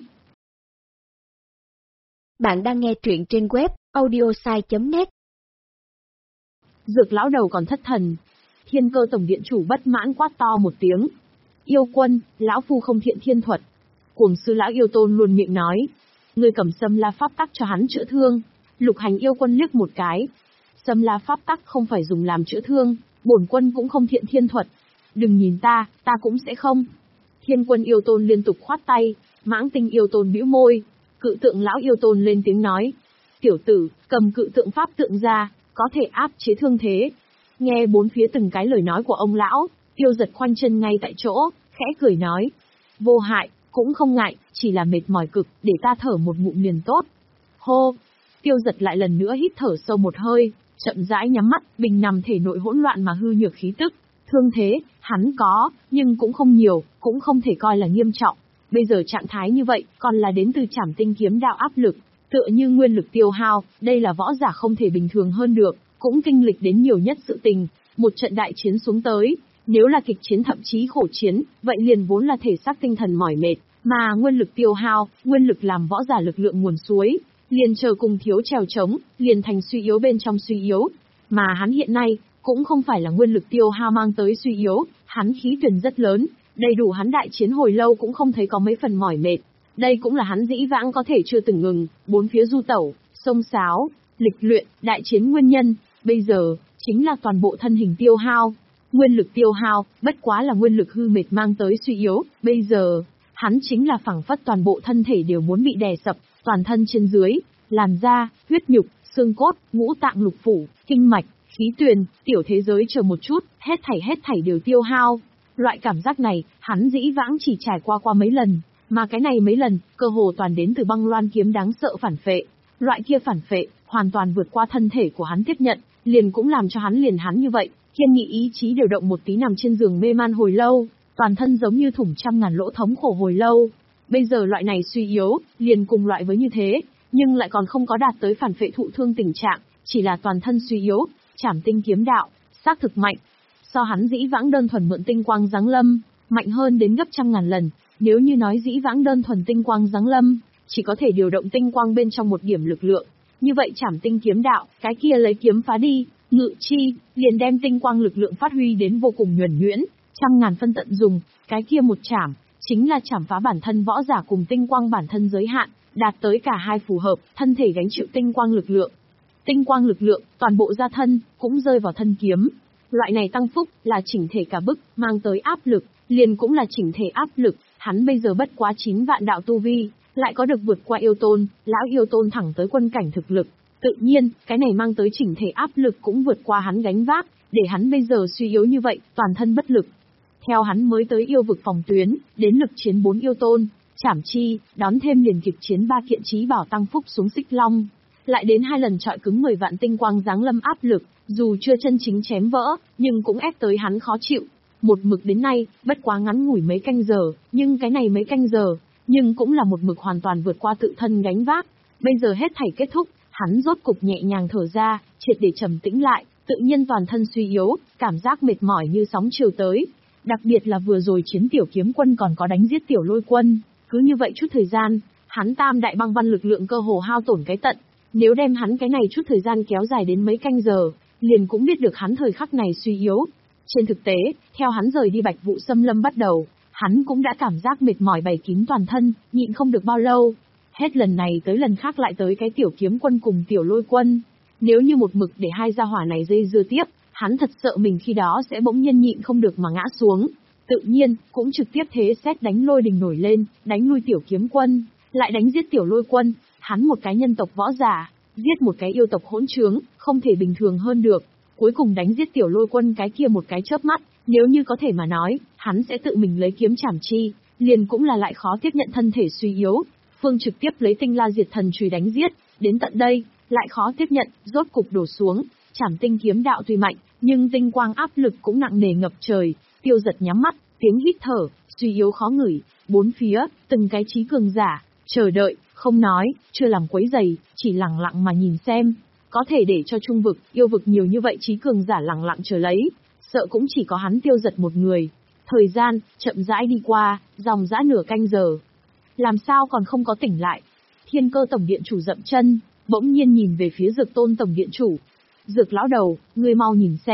Bạn đang nghe truyện trên web audiosai chấm net. Dược lão đầu còn thất thần. Thiên Cơ tổng điện chủ bất mãn quát to một tiếng. Yêu quân, lão phu không thiện thiên thuật. Cuồng sư lão yêu tôn luôn miệng nói. Ngươi cầm Sâm La pháp tắc cho hắn chữa thương. Lục Hành yêu quân liếc một cái. Sâm La pháp tắc không phải dùng làm chữa thương, bổn quân cũng không thiện thiên thuật. Đừng nhìn ta, ta cũng sẽ không. Thiên quân yêu tôn liên tục khoát tay, Mãng Tinh yêu tôn bĩu môi. Cự tượng lão yêu tôn lên tiếng nói. Tiểu tử, cầm cự tượng pháp tượng ra, có thể áp chế thương thế. Nghe bốn phía từng cái lời nói của ông lão, Tiêu Giật khoanh chân ngay tại chỗ, khẽ cười nói. Vô hại, cũng không ngại, chỉ là mệt mỏi cực, để ta thở một ngụm liền tốt. Hô! Tiêu Giật lại lần nữa hít thở sâu một hơi, chậm rãi nhắm mắt, bình nằm thể nội hỗn loạn mà hư nhược khí tức. Thương thế, hắn có, nhưng cũng không nhiều, cũng không thể coi là nghiêm trọng. Bây giờ trạng thái như vậy, còn là đến từ Trảm Tinh kiếm đạo áp lực, tựa như nguyên lực tiêu hao, đây là võ giả không thể bình thường hơn được, cũng kinh lịch đến nhiều nhất sự tình, một trận đại chiến xuống tới, nếu là kịch chiến thậm chí khổ chiến, vậy liền vốn là thể xác tinh thần mỏi mệt, mà nguyên lực tiêu hao, nguyên lực làm võ giả lực lượng nguồn suối, liền chờ cùng thiếu trèo trống, liền thành suy yếu bên trong suy yếu, mà hắn hiện nay, cũng không phải là nguyên lực tiêu hao mang tới suy yếu, hắn khí tuyển rất lớn, đầy đủ hắn đại chiến hồi lâu cũng không thấy có mấy phần mỏi mệt. Đây cũng là hắn dĩ vãng có thể chưa từng ngừng, bốn phía du tẩu, sông sáo, lịch luyện, đại chiến nguyên nhân, bây giờ, chính là toàn bộ thân hình tiêu hao. Nguyên lực tiêu hao, bất quá là nguyên lực hư mệt mang tới suy yếu, bây giờ, hắn chính là phảng phất toàn bộ thân thể đều muốn bị đè sập, toàn thân trên dưới, làn da, huyết nhục, xương cốt, ngũ tạng lục phủ, kinh mạch, khí tuyền, tiểu thế giới chờ một chút, hết thảy hết thảy đều tiêu hao. Loại cảm giác này, hắn dĩ vãng chỉ trải qua qua mấy lần. Mà cái này mấy lần, cơ hồ toàn đến từ băng loan kiếm đáng sợ phản phệ. Loại kia phản phệ, hoàn toàn vượt qua thân thể của hắn tiếp nhận, liền cũng làm cho hắn liền hắn như vậy, kiên nghị ý chí điều động một tí nằm trên giường mê man hồi lâu, toàn thân giống như thủng trăm ngàn lỗ thống khổ hồi lâu. Bây giờ loại này suy yếu, liền cùng loại với như thế, nhưng lại còn không có đạt tới phản phệ thụ thương tình trạng, chỉ là toàn thân suy yếu, Trảm Tinh kiếm đạo, xác thực mạnh. So hắn dĩ vãng đơn thuần mượn tinh quang giáng lâm, mạnh hơn đến gấp trăm ngàn lần. Nếu như nói dĩ vãng đơn thuần tinh quang giáng lâm, chỉ có thể điều động tinh quang bên trong một điểm lực lượng. Như vậy Trảm Tinh kiếm đạo, cái kia lấy kiếm phá đi, ngự chi, liền đem tinh quang lực lượng phát huy đến vô cùng nhuần nhuyễn, trăm ngàn phân tận dùng, cái kia một chảm, chính là chảm phá bản thân võ giả cùng tinh quang bản thân giới hạn, đạt tới cả hai phù hợp, thân thể gánh chịu tinh quang lực lượng. Tinh quang lực lượng, toàn bộ gia thân, cũng rơi vào thân kiếm. Loại này tăng phúc, là chỉnh thể cả bức, mang tới áp lực, liền cũng là chỉnh thể áp lực. Hắn bây giờ bất quá chín vạn đạo tu vi, lại có được vượt qua yêu tôn, lão yêu tôn thẳng tới quân cảnh thực lực. Tự nhiên, cái này mang tới chỉnh thể áp lực cũng vượt qua hắn gánh vác, để hắn bây giờ suy yếu như vậy, toàn thân bất lực. Theo hắn mới tới yêu vực phòng tuyến, đến lực chiến bốn yêu tôn, Trảm Chi, đón thêm liền kịch chiến ba kiện chí bảo tăng phúc xuống Xích Long. Lại đến hai lần trọi cứng mười vạn tinh quang giáng lâm áp lực, dù chưa chân chính chém vỡ, nhưng cũng ép tới hắn khó chịu. Một mực đến nay, bất quá ngắn ngủi mấy canh giờ, nhưng cái này mấy canh giờ, nhưng cũng là một mực hoàn toàn vượt qua tự thân gánh vác. Bây giờ hết thảy kết thúc, hắn rốt cục nhẹ nhàng thở ra, triệt để trầm tĩnh lại, tự nhiên toàn thân suy yếu, cảm giác mệt mỏi như sóng chiều tới. Đặc biệt là vừa rồi chiến tiểu kiếm quân còn có đánh giết tiểu lôi quân, cứ như vậy chút thời gian, hắn tam đại băng văn lực lượng cơ hồ hao tổn cái tận. Nếu đem hắn cái này chút thời gian kéo dài đến mấy canh giờ, liền cũng biết được hắn thời khắc này suy yếu. Trên thực tế, theo hắn rời đi Bạch Vụ Xâm Lâm bắt đầu, hắn cũng đã cảm giác mệt mỏi bày kín toàn thân, nhịn không được bao lâu. Hết lần này tới lần khác lại tới cái tiểu kiếm quân cùng tiểu lôi quân. Nếu như một mực để hai gia hỏa này dây dưa tiếp, hắn thật sợ mình khi đó sẽ bỗng nhiên nhịn không được mà ngã xuống. Tự nhiên, cũng trực tiếp thế xét đánh lôi đình nổi lên, đánh lui tiểu kiếm quân, lại đánh giết tiểu lôi quân. Hắn một cái nhân tộc võ giả, giết một cái yêu tộc hỗn trướng, không thể bình thường hơn được. Cuối cùng đánh giết tiểu lôi quân cái kia một cái chớp mắt, nếu như có thể mà nói, hắn sẽ tự mình lấy kiếm Trảm Chi, liền cũng là lại khó tiếp nhận thân thể suy yếu. Phương trực tiếp lấy Tinh La Diệt Thần chùy đánh giết, đến tận đây, lại khó tiếp nhận, rốt cục đổ xuống. Trảm Tinh kiếm đạo tuy mạnh, nhưng tinh quang áp lực cũng nặng nề ngập trời. Tiêu Giật nhắm mắt, tiếng hít thở, suy yếu khó ngửi, bốn phía, từng cái trí cường giả, chờ đợi, không nói, chưa làm quấy giày, chỉ lặng lặng mà nhìn xem. Có thể để cho trung vực, yêu vực nhiều như vậy trí cường giả lặng lặng chờ lấy, sợ cũng chỉ có hắn Tiêu Giật một người. Thời gian, chậm rãi đi qua, dòng dã nửa canh giờ. Làm sao còn không có tỉnh lại? Thiên Cơ tổng điện chủ dậm chân, bỗng nhiên nhìn về phía Dược Tôn tổng điện chủ. Dược lão đầu, ngươi mau nhìn xem,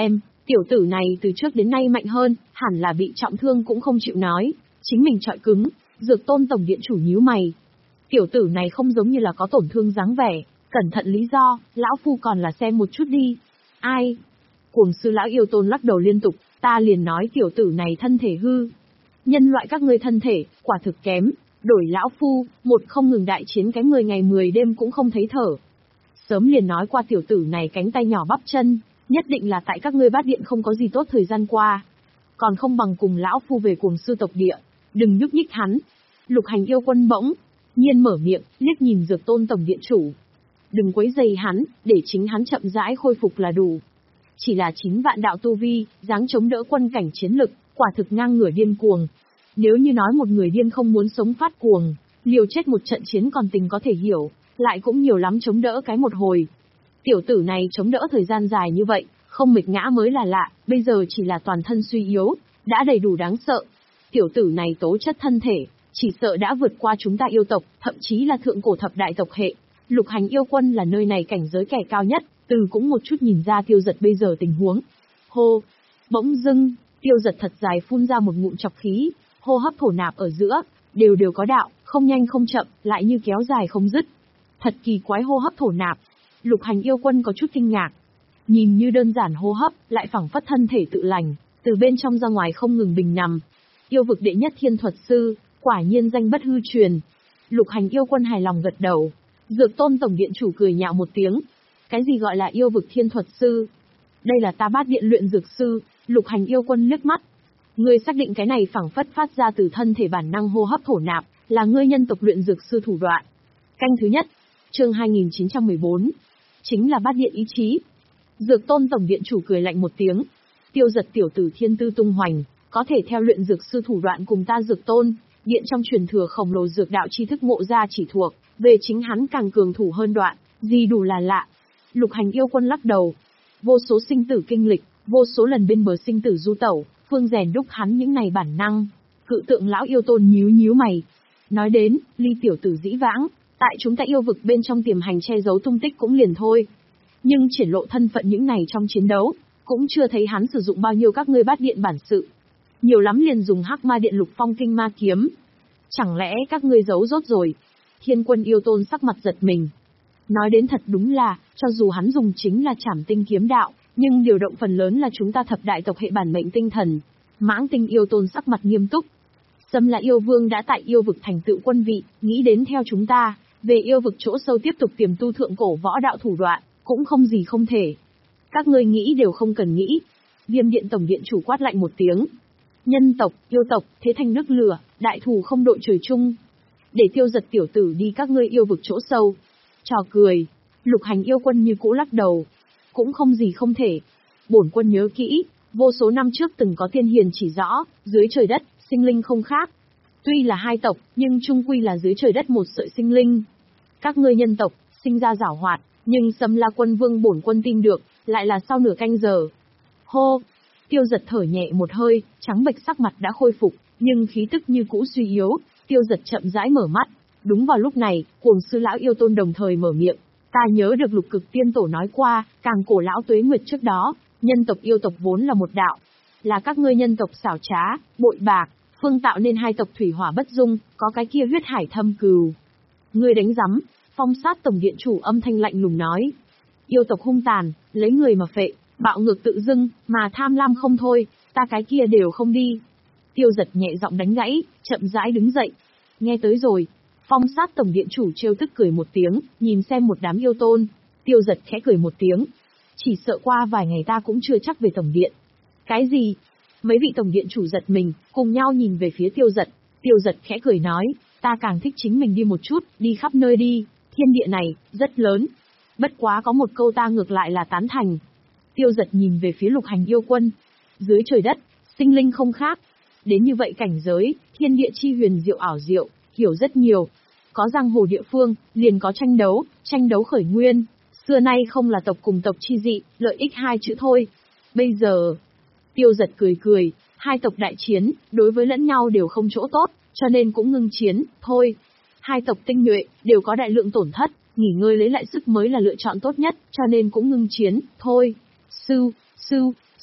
Tiểu tử này từ trước đến nay mạnh hơn, hẳn là bị trọng thương cũng không chịu nói, chính mình trọi cứng. Dược Tôn tổng điện chủ nhíu mày. Tiểu tử này không giống như là có tổn thương dáng vẻ, cẩn thận lý do, lão phu còn là xem một chút đi. Ai? Cuồng sư lão yêu Tôn lắc đầu liên tục, ta liền nói tiểu tử này thân thể hư. Nhân loại các ngươi thân thể, quả thực kém, đổi lão phu, một không ngừng đại chiến cái mười ngày mười đêm cũng không thấy thở. Sớm liền nói qua tiểu tử này cánh tay nhỏ bắp chân, nhất định là tại các ngươi Bát Điện không có gì tốt thời gian qua. Còn không bằng cùng lão phu về cuồng sư tộc địa, đừng nhúc nhích hắn. Lục Hành yêu quân bỗng nhiên mở miệng, liếc nhìn Dược Tôn tổng điện chủ. Đừng quấy rầy hắn, để chính hắn chậm rãi khôi phục là đủ. Chỉ là chín vạn đạo tu vi, dáng chống đỡ quân cảnh chiến lực, quả thực ngang ngửa điên cuồng. Nếu như nói một người điên không muốn sống phát cuồng, liều chết một trận chiến còn tình có thể hiểu, lại cũng nhiều lắm chống đỡ cái một hồi. Tiểu tử này chống đỡ thời gian dài như vậy, không mệt ngã mới là lạ, bây giờ chỉ là toàn thân suy yếu, đã đầy đủ đáng sợ. Tiểu tử này tố chất thân thể, chỉ sợ đã vượt qua chúng ta yêu tộc, thậm chí là thượng cổ thập đại tộc hệ. Lục Hành yêu quân là nơi này cảnh giới kẻ cao nhất, từ cũng một chút nhìn ra Tiêu Dật bây giờ tình huống. Hô! Bỗng dưng, Tiêu Dật thật dài phun ra một ngụm chọc khí, hô hấp thổ nạp ở giữa, đều đều có đạo, không nhanh không chậm, lại như kéo dài không dứt. Thật kỳ quái hô hấp thổ nạp. Lục Hành yêu quân có chút kinh ngạc. Nhìn như đơn giản hô hấp, lại phảng phất thân thể tự lành, từ bên trong ra ngoài không ngừng bình nằm. Yêu vực đệ nhất thiên thuật sư, quả nhiên danh bất hư truyền. Lục Hành yêu quân hài lòng gật đầu. Dược Tôn tổng điện chủ cười nhạo một tiếng. Cái gì gọi là yêu vực thiên thuật sư? Đây là ta Bát Điện luyện dược sư. Lục Hành yêu quân liếc mắt. Ngươi xác định cái này phảng phất phát ra từ thân thể bản năng hô hấp thổ nạp, là ngươi nhân tộc luyện dược sư thủ đoạn. Canh thứ nhất, chương hai nghìn chín trăm mười bốn. Chính là Bát Điện ý chí. Dược Tôn tổng điện chủ cười lạnh một tiếng. Tiêu Dật tiểu tử thiên tư tung hoành, có thể theo luyện dược sư thủ đoạn cùng ta Dược Tôn, điện trong truyền thừa khổng lồ dược đạo tri thức ngộ ra chỉ thuộc, về chính hắn càng cường thủ hơn đoạn, gì đủ là lạ. Lục Hành yêu quân lắc đầu. Vô số sinh tử kinh lịch, vô số lần bên bờ sinh tử du tẩu, phương rèn đúc hắn những này bản năng. Cự tượng lão yêu Tôn nhíu nhíu mày. Nói đến, ly tiểu tử dĩ vãng, tại chúng ta yêu vực bên trong tiềm hành che giấu tung tích cũng liền thôi. Nhưng triển lộ thân phận những này trong chiến đấu, cũng chưa thấy hắn sử dụng bao nhiêu các ngươi Bát Điện bản sự. Nhiều lắm liền dùng Hắc Ma Điện Lục Phong Kinh Ma Kiếm. Chẳng lẽ các ngươi giấu rốt rồi? Thiên quân yêu Tôn sắc mặt giật mình. Nói đến thật đúng là, cho dù hắn dùng chính là Trảm Tinh kiếm đạo, nhưng điều động phần lớn là chúng ta thập đại tộc hệ bản mệnh tinh thần. Mãng Tinh yêu Tôn sắc mặt nghiêm túc. Sâm là yêu vương đã tại yêu vực thành tựu quân vị, nghĩ đến theo chúng ta, về yêu vực chỗ sâu tiếp tục tiềm tu thượng cổ võ đạo thủ đoạn, cũng không gì không thể. Các ngươi nghĩ đều không cần nghĩ. Viêm Điện tổng điện chủ quát lạnh một tiếng. Nhân tộc, yêu tộc, thế thành nước lửa, đại thù không đội trời chung. Để Tiêu Dật tiểu tử đi các ngươi yêu vực chỗ sâu. Trò cười. Lục Hành yêu quân như cũ lắc đầu. Cũng không gì không thể. Bổn quân nhớ kỹ, vô số năm trước từng có tiên hiền chỉ rõ, dưới trời đất, sinh linh không khác. Tuy là hai tộc, nhưng chung quy là dưới trời đất một sợi sinh linh. Các ngươi nhân tộc, sinh ra giảo hoạt, nhưng Sâm La quân vương bổn quân tin được, lại là sau nửa canh giờ. Hô! Tiêu Dật thở nhẹ một hơi, trắng bệch sắc mặt đã khôi phục, nhưng khí tức như cũ suy yếu. Tiêu Dật chậm rãi mở mắt. Đúng vào lúc này, Cuồng sư lão yêu Tôn đồng thời mở miệng. Ta nhớ được Lục Cực tiên tổ nói qua, càng cổ lão tuế nguyệt trước đó, nhân tộc yêu tộc vốn là một đạo. Là các ngươi nhân tộc xảo trá, bội bạc, phương tạo nên hai tộc thủy hỏa bất dung, có cái kia huyết hải thâm cừu. Ngươi đánh rắm, Phong Sát tổng điện chủ âm thanh lạnh lùng nói. Yêu tộc hung tàn, lấy người mà phệ, bạo ngược tự dưng, mà tham lam không thôi, ta cái kia đều không đi. Tiêu Dật nhẹ giọng đánh gãy, chậm rãi đứng dậy. Nghe tới rồi. Phong Sát tổng điện chủ trêu tức cười một tiếng, nhìn xem một đám yêu tôn. Tiêu Dật khẽ cười một tiếng. Chỉ sợ qua vài ngày ta cũng chưa chắc về tổng điện. Cái gì? Mấy vị tổng điện chủ giật mình, cùng nhau nhìn về phía Tiêu Dật. Tiêu Dật khẽ cười nói, ta càng thích chính mình đi một chút, đi khắp nơi đi, thiên địa này, rất lớn. Bất quá có một câu ta ngược lại là tán thành. Tiêu Dật nhìn về phía Lục Hành yêu quân. Dưới trời đất, sinh linh không khác. Đến như vậy cảnh giới, thiên địa chi huyền diệu ảo diệu, hiểu rất nhiều. Có giang hồ địa phương, liền có tranh đấu, tranh đấu khởi nguyên. Xưa nay không là tộc cùng tộc chi dị, lợi ích hai chữ thôi. Bây giờ, Tiêu Dật cười cười, hai tộc đại chiến, đối với lẫn nhau đều không chỗ tốt, cho nên cũng ngưng chiến, thôi. Hai tộc tinh nhuệ, đều có đại lượng tổn thất, nghỉ ngơi lấy lại sức mới là lựa chọn tốt nhất, cho nên cũng ngưng chiến, thôi. Sư, sư,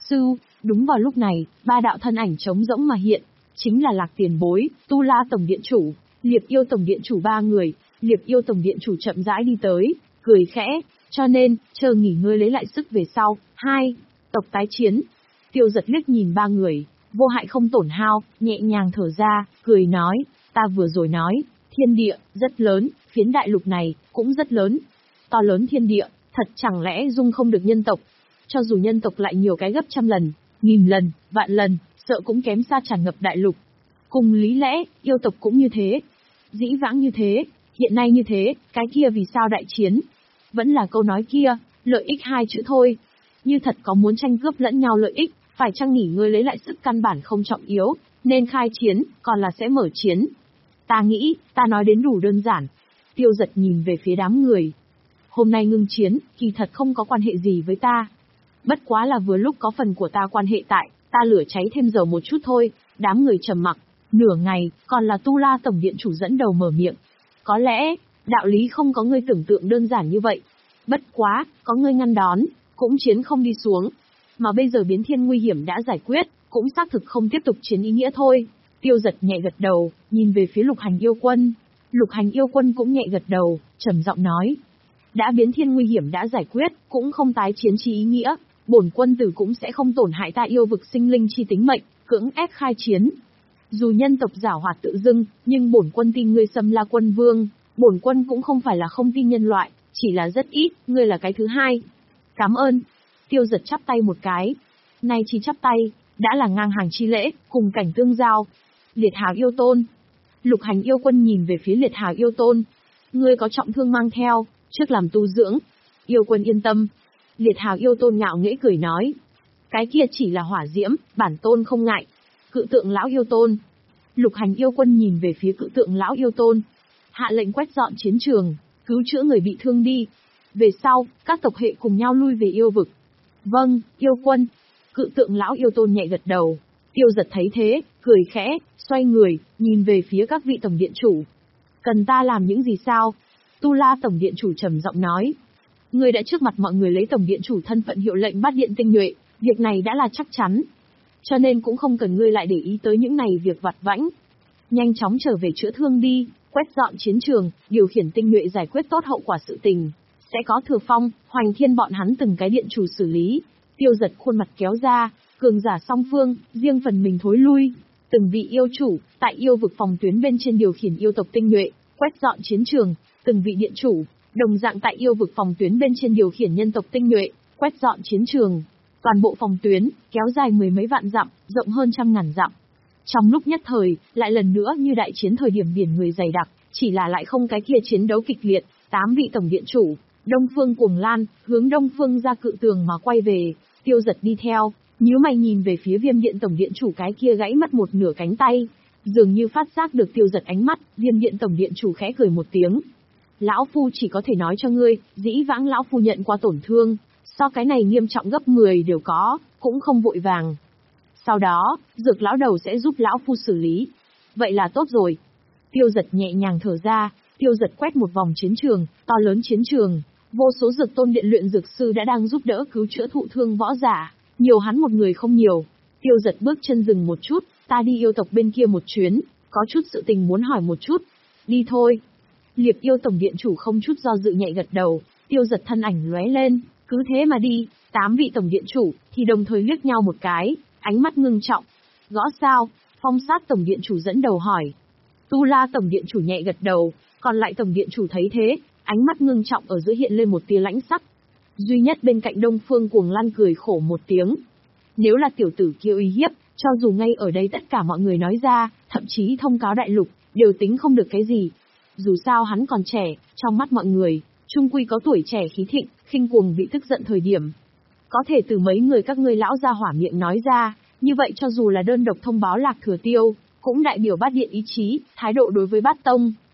sư. Đúng vào lúc này, ba đạo thân ảnh trống rỗng mà hiện, chính là Lạc Tiền Bối, Tu La Tổng Điện Chủ, Liệp Yêu Tổng Điện Chủ ba người. Liệp Yêu Tổng Điện Chủ chậm rãi đi tới, cười khẽ, cho nên, chờ nghỉ ngơi lấy lại sức về sau. Hai, tộc tái chiến. Tiêu Giật liếc nhìn ba người, vô hại không tổn hao, nhẹ nhàng thở ra, cười nói, ta vừa rồi nói, thiên địa, rất lớn, phiến đại lục này, cũng rất lớn. To lớn thiên địa, thật chẳng lẽ dung không được nhân tộc? Cho dù nhân tộc lại nhiều cái gấp trăm lần, nghìn lần, vạn lần, sợ cũng kém xa tràn ngập đại lục. Cùng lý lẽ, yêu tộc cũng như thế. Dĩ vãng như thế, hiện nay như thế, cái kia vì sao đại chiến? Vẫn là câu nói kia, lợi ích hai chữ thôi. Như thật có muốn tranh cướp lẫn nhau lợi ích, phải chăng nghỉ ngơi lấy lại sức căn bản không trọng yếu, nên khai chiến, còn là sẽ mở chiến. Ta nghĩ, ta nói đến đủ đơn giản. Tiêu Giật nhìn về phía đám người. Hôm nay ngưng chiến, kỳ thật không có quan hệ gì với ta. Bất quá là vừa lúc có phần của ta quan hệ tại, ta lửa cháy thêm dầu một chút thôi. Đám người trầm mặc, nửa ngày, còn là Tu La Tổng Điện Chủ dẫn đầu mở miệng. Có lẽ, đạo lý không có ngươi tưởng tượng đơn giản như vậy. Bất quá, có ngươi ngăn đón, cũng chiến không đi xuống. Mà bây giờ biến thiên nguy hiểm đã giải quyết, cũng xác thực không tiếp tục chiến ý nghĩa thôi. Tiêu Giật nhẹ gật đầu, nhìn về phía Lục Hành Yêu Quân. Lục Hành Yêu Quân cũng nhẹ gật đầu, trầm giọng nói. Đã biến thiên nguy hiểm đã giải quyết, cũng không tái chiến chi ý nghĩa, bổn quân tử cũng sẽ không tổn hại ta yêu vực sinh linh chi tính mệnh, cưỡng ép khai chiến. Dù nhân tộc giảo hoạt tự dưng, nhưng bổn quân tin ngươi xâm La Quân Vương, bổn quân cũng không phải là không tin nhân loại, chỉ là rất ít, ngươi là cái thứ hai. Cảm ơn. Tiêu Giật chắp tay một cái. Nay chỉ chắp tay, đã là ngang hàng chi lễ, cùng cảnh tương giao. Liệt Hào Yêu Tôn. Lục Hành Yêu Quân nhìn về phía Liệt Hào Yêu Tôn. Ngươi có trọng thương mang theo, trước làm tu dưỡng. Yêu Quân yên tâm. Liệt Hào Yêu Tôn ngạo nghễ cười nói. Cái kia chỉ là hỏa diễm, bản tôn không ngại. Cự Tượng Lão Yêu Tôn. Lục Hành Yêu Quân nhìn về phía Cự Tượng Lão Yêu Tôn. Hạ lệnh quét dọn chiến trường, cứu chữa người bị thương đi. Về sau, các tộc hệ cùng nhau lui về yêu vực. Vâng, Yêu Quân. Cự Tượng Lão Yêu Tôn nhẹ gật đầu. Tiêu Giật thấy thế, cười khẽ, xoay người, nhìn về phía các vị tổng điện chủ. Cần ta làm những gì sao? Tu La Tổng Điện Chủ trầm giọng nói. Ngươi đã trước mặt mọi người lấy Tổng Điện Chủ thân phận hiệu lệnh bắt điện tinh nhuệ, việc này đã là chắc chắn. Cho nên cũng không cần ngươi lại để ý tới những này việc vặt vãnh. Nhanh chóng trở về chữa thương đi, quét dọn chiến trường, điều khiển tinh nhuệ giải quyết tốt hậu quả sự tình. Sẽ có Thừa Phong, Hoành Thiên bọn hắn từng cái điện chủ xử lý. Tiêu Giật khuôn mặt kéo ra, cường giả song phương, riêng phần mình thối lui. Từng vị yêu chủ, tại yêu vực phòng tuyến bên trên điều khiển yêu tộc tinh nhuệ, quét dọn chiến trường. Từng vị điện chủ, đồng dạng tại yêu vực phòng tuyến bên trên điều khiển nhân tộc tinh nhuệ, quét dọn chiến trường. Toàn bộ phòng tuyến, kéo dài mười mấy vạn dặm, rộng hơn trăm ngàn dặm. Trong lúc nhất thời, lại lần nữa như đại chiến thời điểm biển người dày đặc, chỉ là lại không cái kia chiến đấu kịch liệt. Tám vị tổng điện chủ, Đông Phương Cuồng Lan, hướng Đông Phương ra cự tường mà quay về. Tiêu Giật đi theo, nhíu mày nhìn về phía Viêm Điện tổng điện chủ cái kia gãy mất một nửa cánh tay. Dường như phát giác được Tiêu Giật ánh mắt, Viêm Điện tổng điện chủ khẽ cười một tiếng. Lão Phu chỉ có thể nói cho ngươi, dĩ vãng Lão Phu nhận qua tổn thương, so cái này nghiêm trọng gấp mười đều có, cũng không vội vàng. Sau đó, Dược Lão Đầu sẽ giúp Lão Phu xử lý. Vậy là tốt rồi. Tiêu Giật nhẹ nhàng thở ra, Tiêu Giật quét một vòng chiến trường, to lớn chiến trường. Vô số dược tôn điện luyện dược sư đã đang giúp đỡ cứu chữa thụ thương võ giả, nhiều hắn một người không nhiều. Tiêu Giật bước chân dừng một chút, ta đi yêu tộc bên kia một chuyến, có chút sự tình muốn hỏi một chút. Đi thôi. Liệp Yêu Tổng Điện Chủ không chút do dự nhẹ gật đầu, Tiêu Giật thân ảnh lóe lên, cứ thế mà đi. Tám vị Tổng Điện Chủ thì đồng thời liếc nhau một cái, ánh mắt ngưng trọng. Gõ sao? Phong Sát Tổng Điện Chủ dẫn đầu hỏi. Tu La Tổng Điện Chủ nhẹ gật đầu, còn lại Tổng Điện Chủ thấy thế, ánh mắt ngưng trọng ở giữa hiện lên một tia lãnh sắc. Duy nhất bên cạnh Đông Phương Cuồng Lan cười khổ một tiếng. Nếu là tiểu tử kia uy hiếp, cho dù ngay ở đây tất cả mọi người nói ra, thậm chí thông cáo đại lục, đều tính không được cái gì. Dù sao hắn còn trẻ, trong mắt mọi người, chung quy có tuổi trẻ khí thịnh, khinh cuồng bị tức giận thời điểm. Có thể từ mấy người các ngươi lão ra hỏa miệng nói ra, như vậy cho dù là đơn độc thông báo Lạc Thừa Tiêu, cũng đại biểu Bát Điện ý chí, thái độ đối với Bát Tông.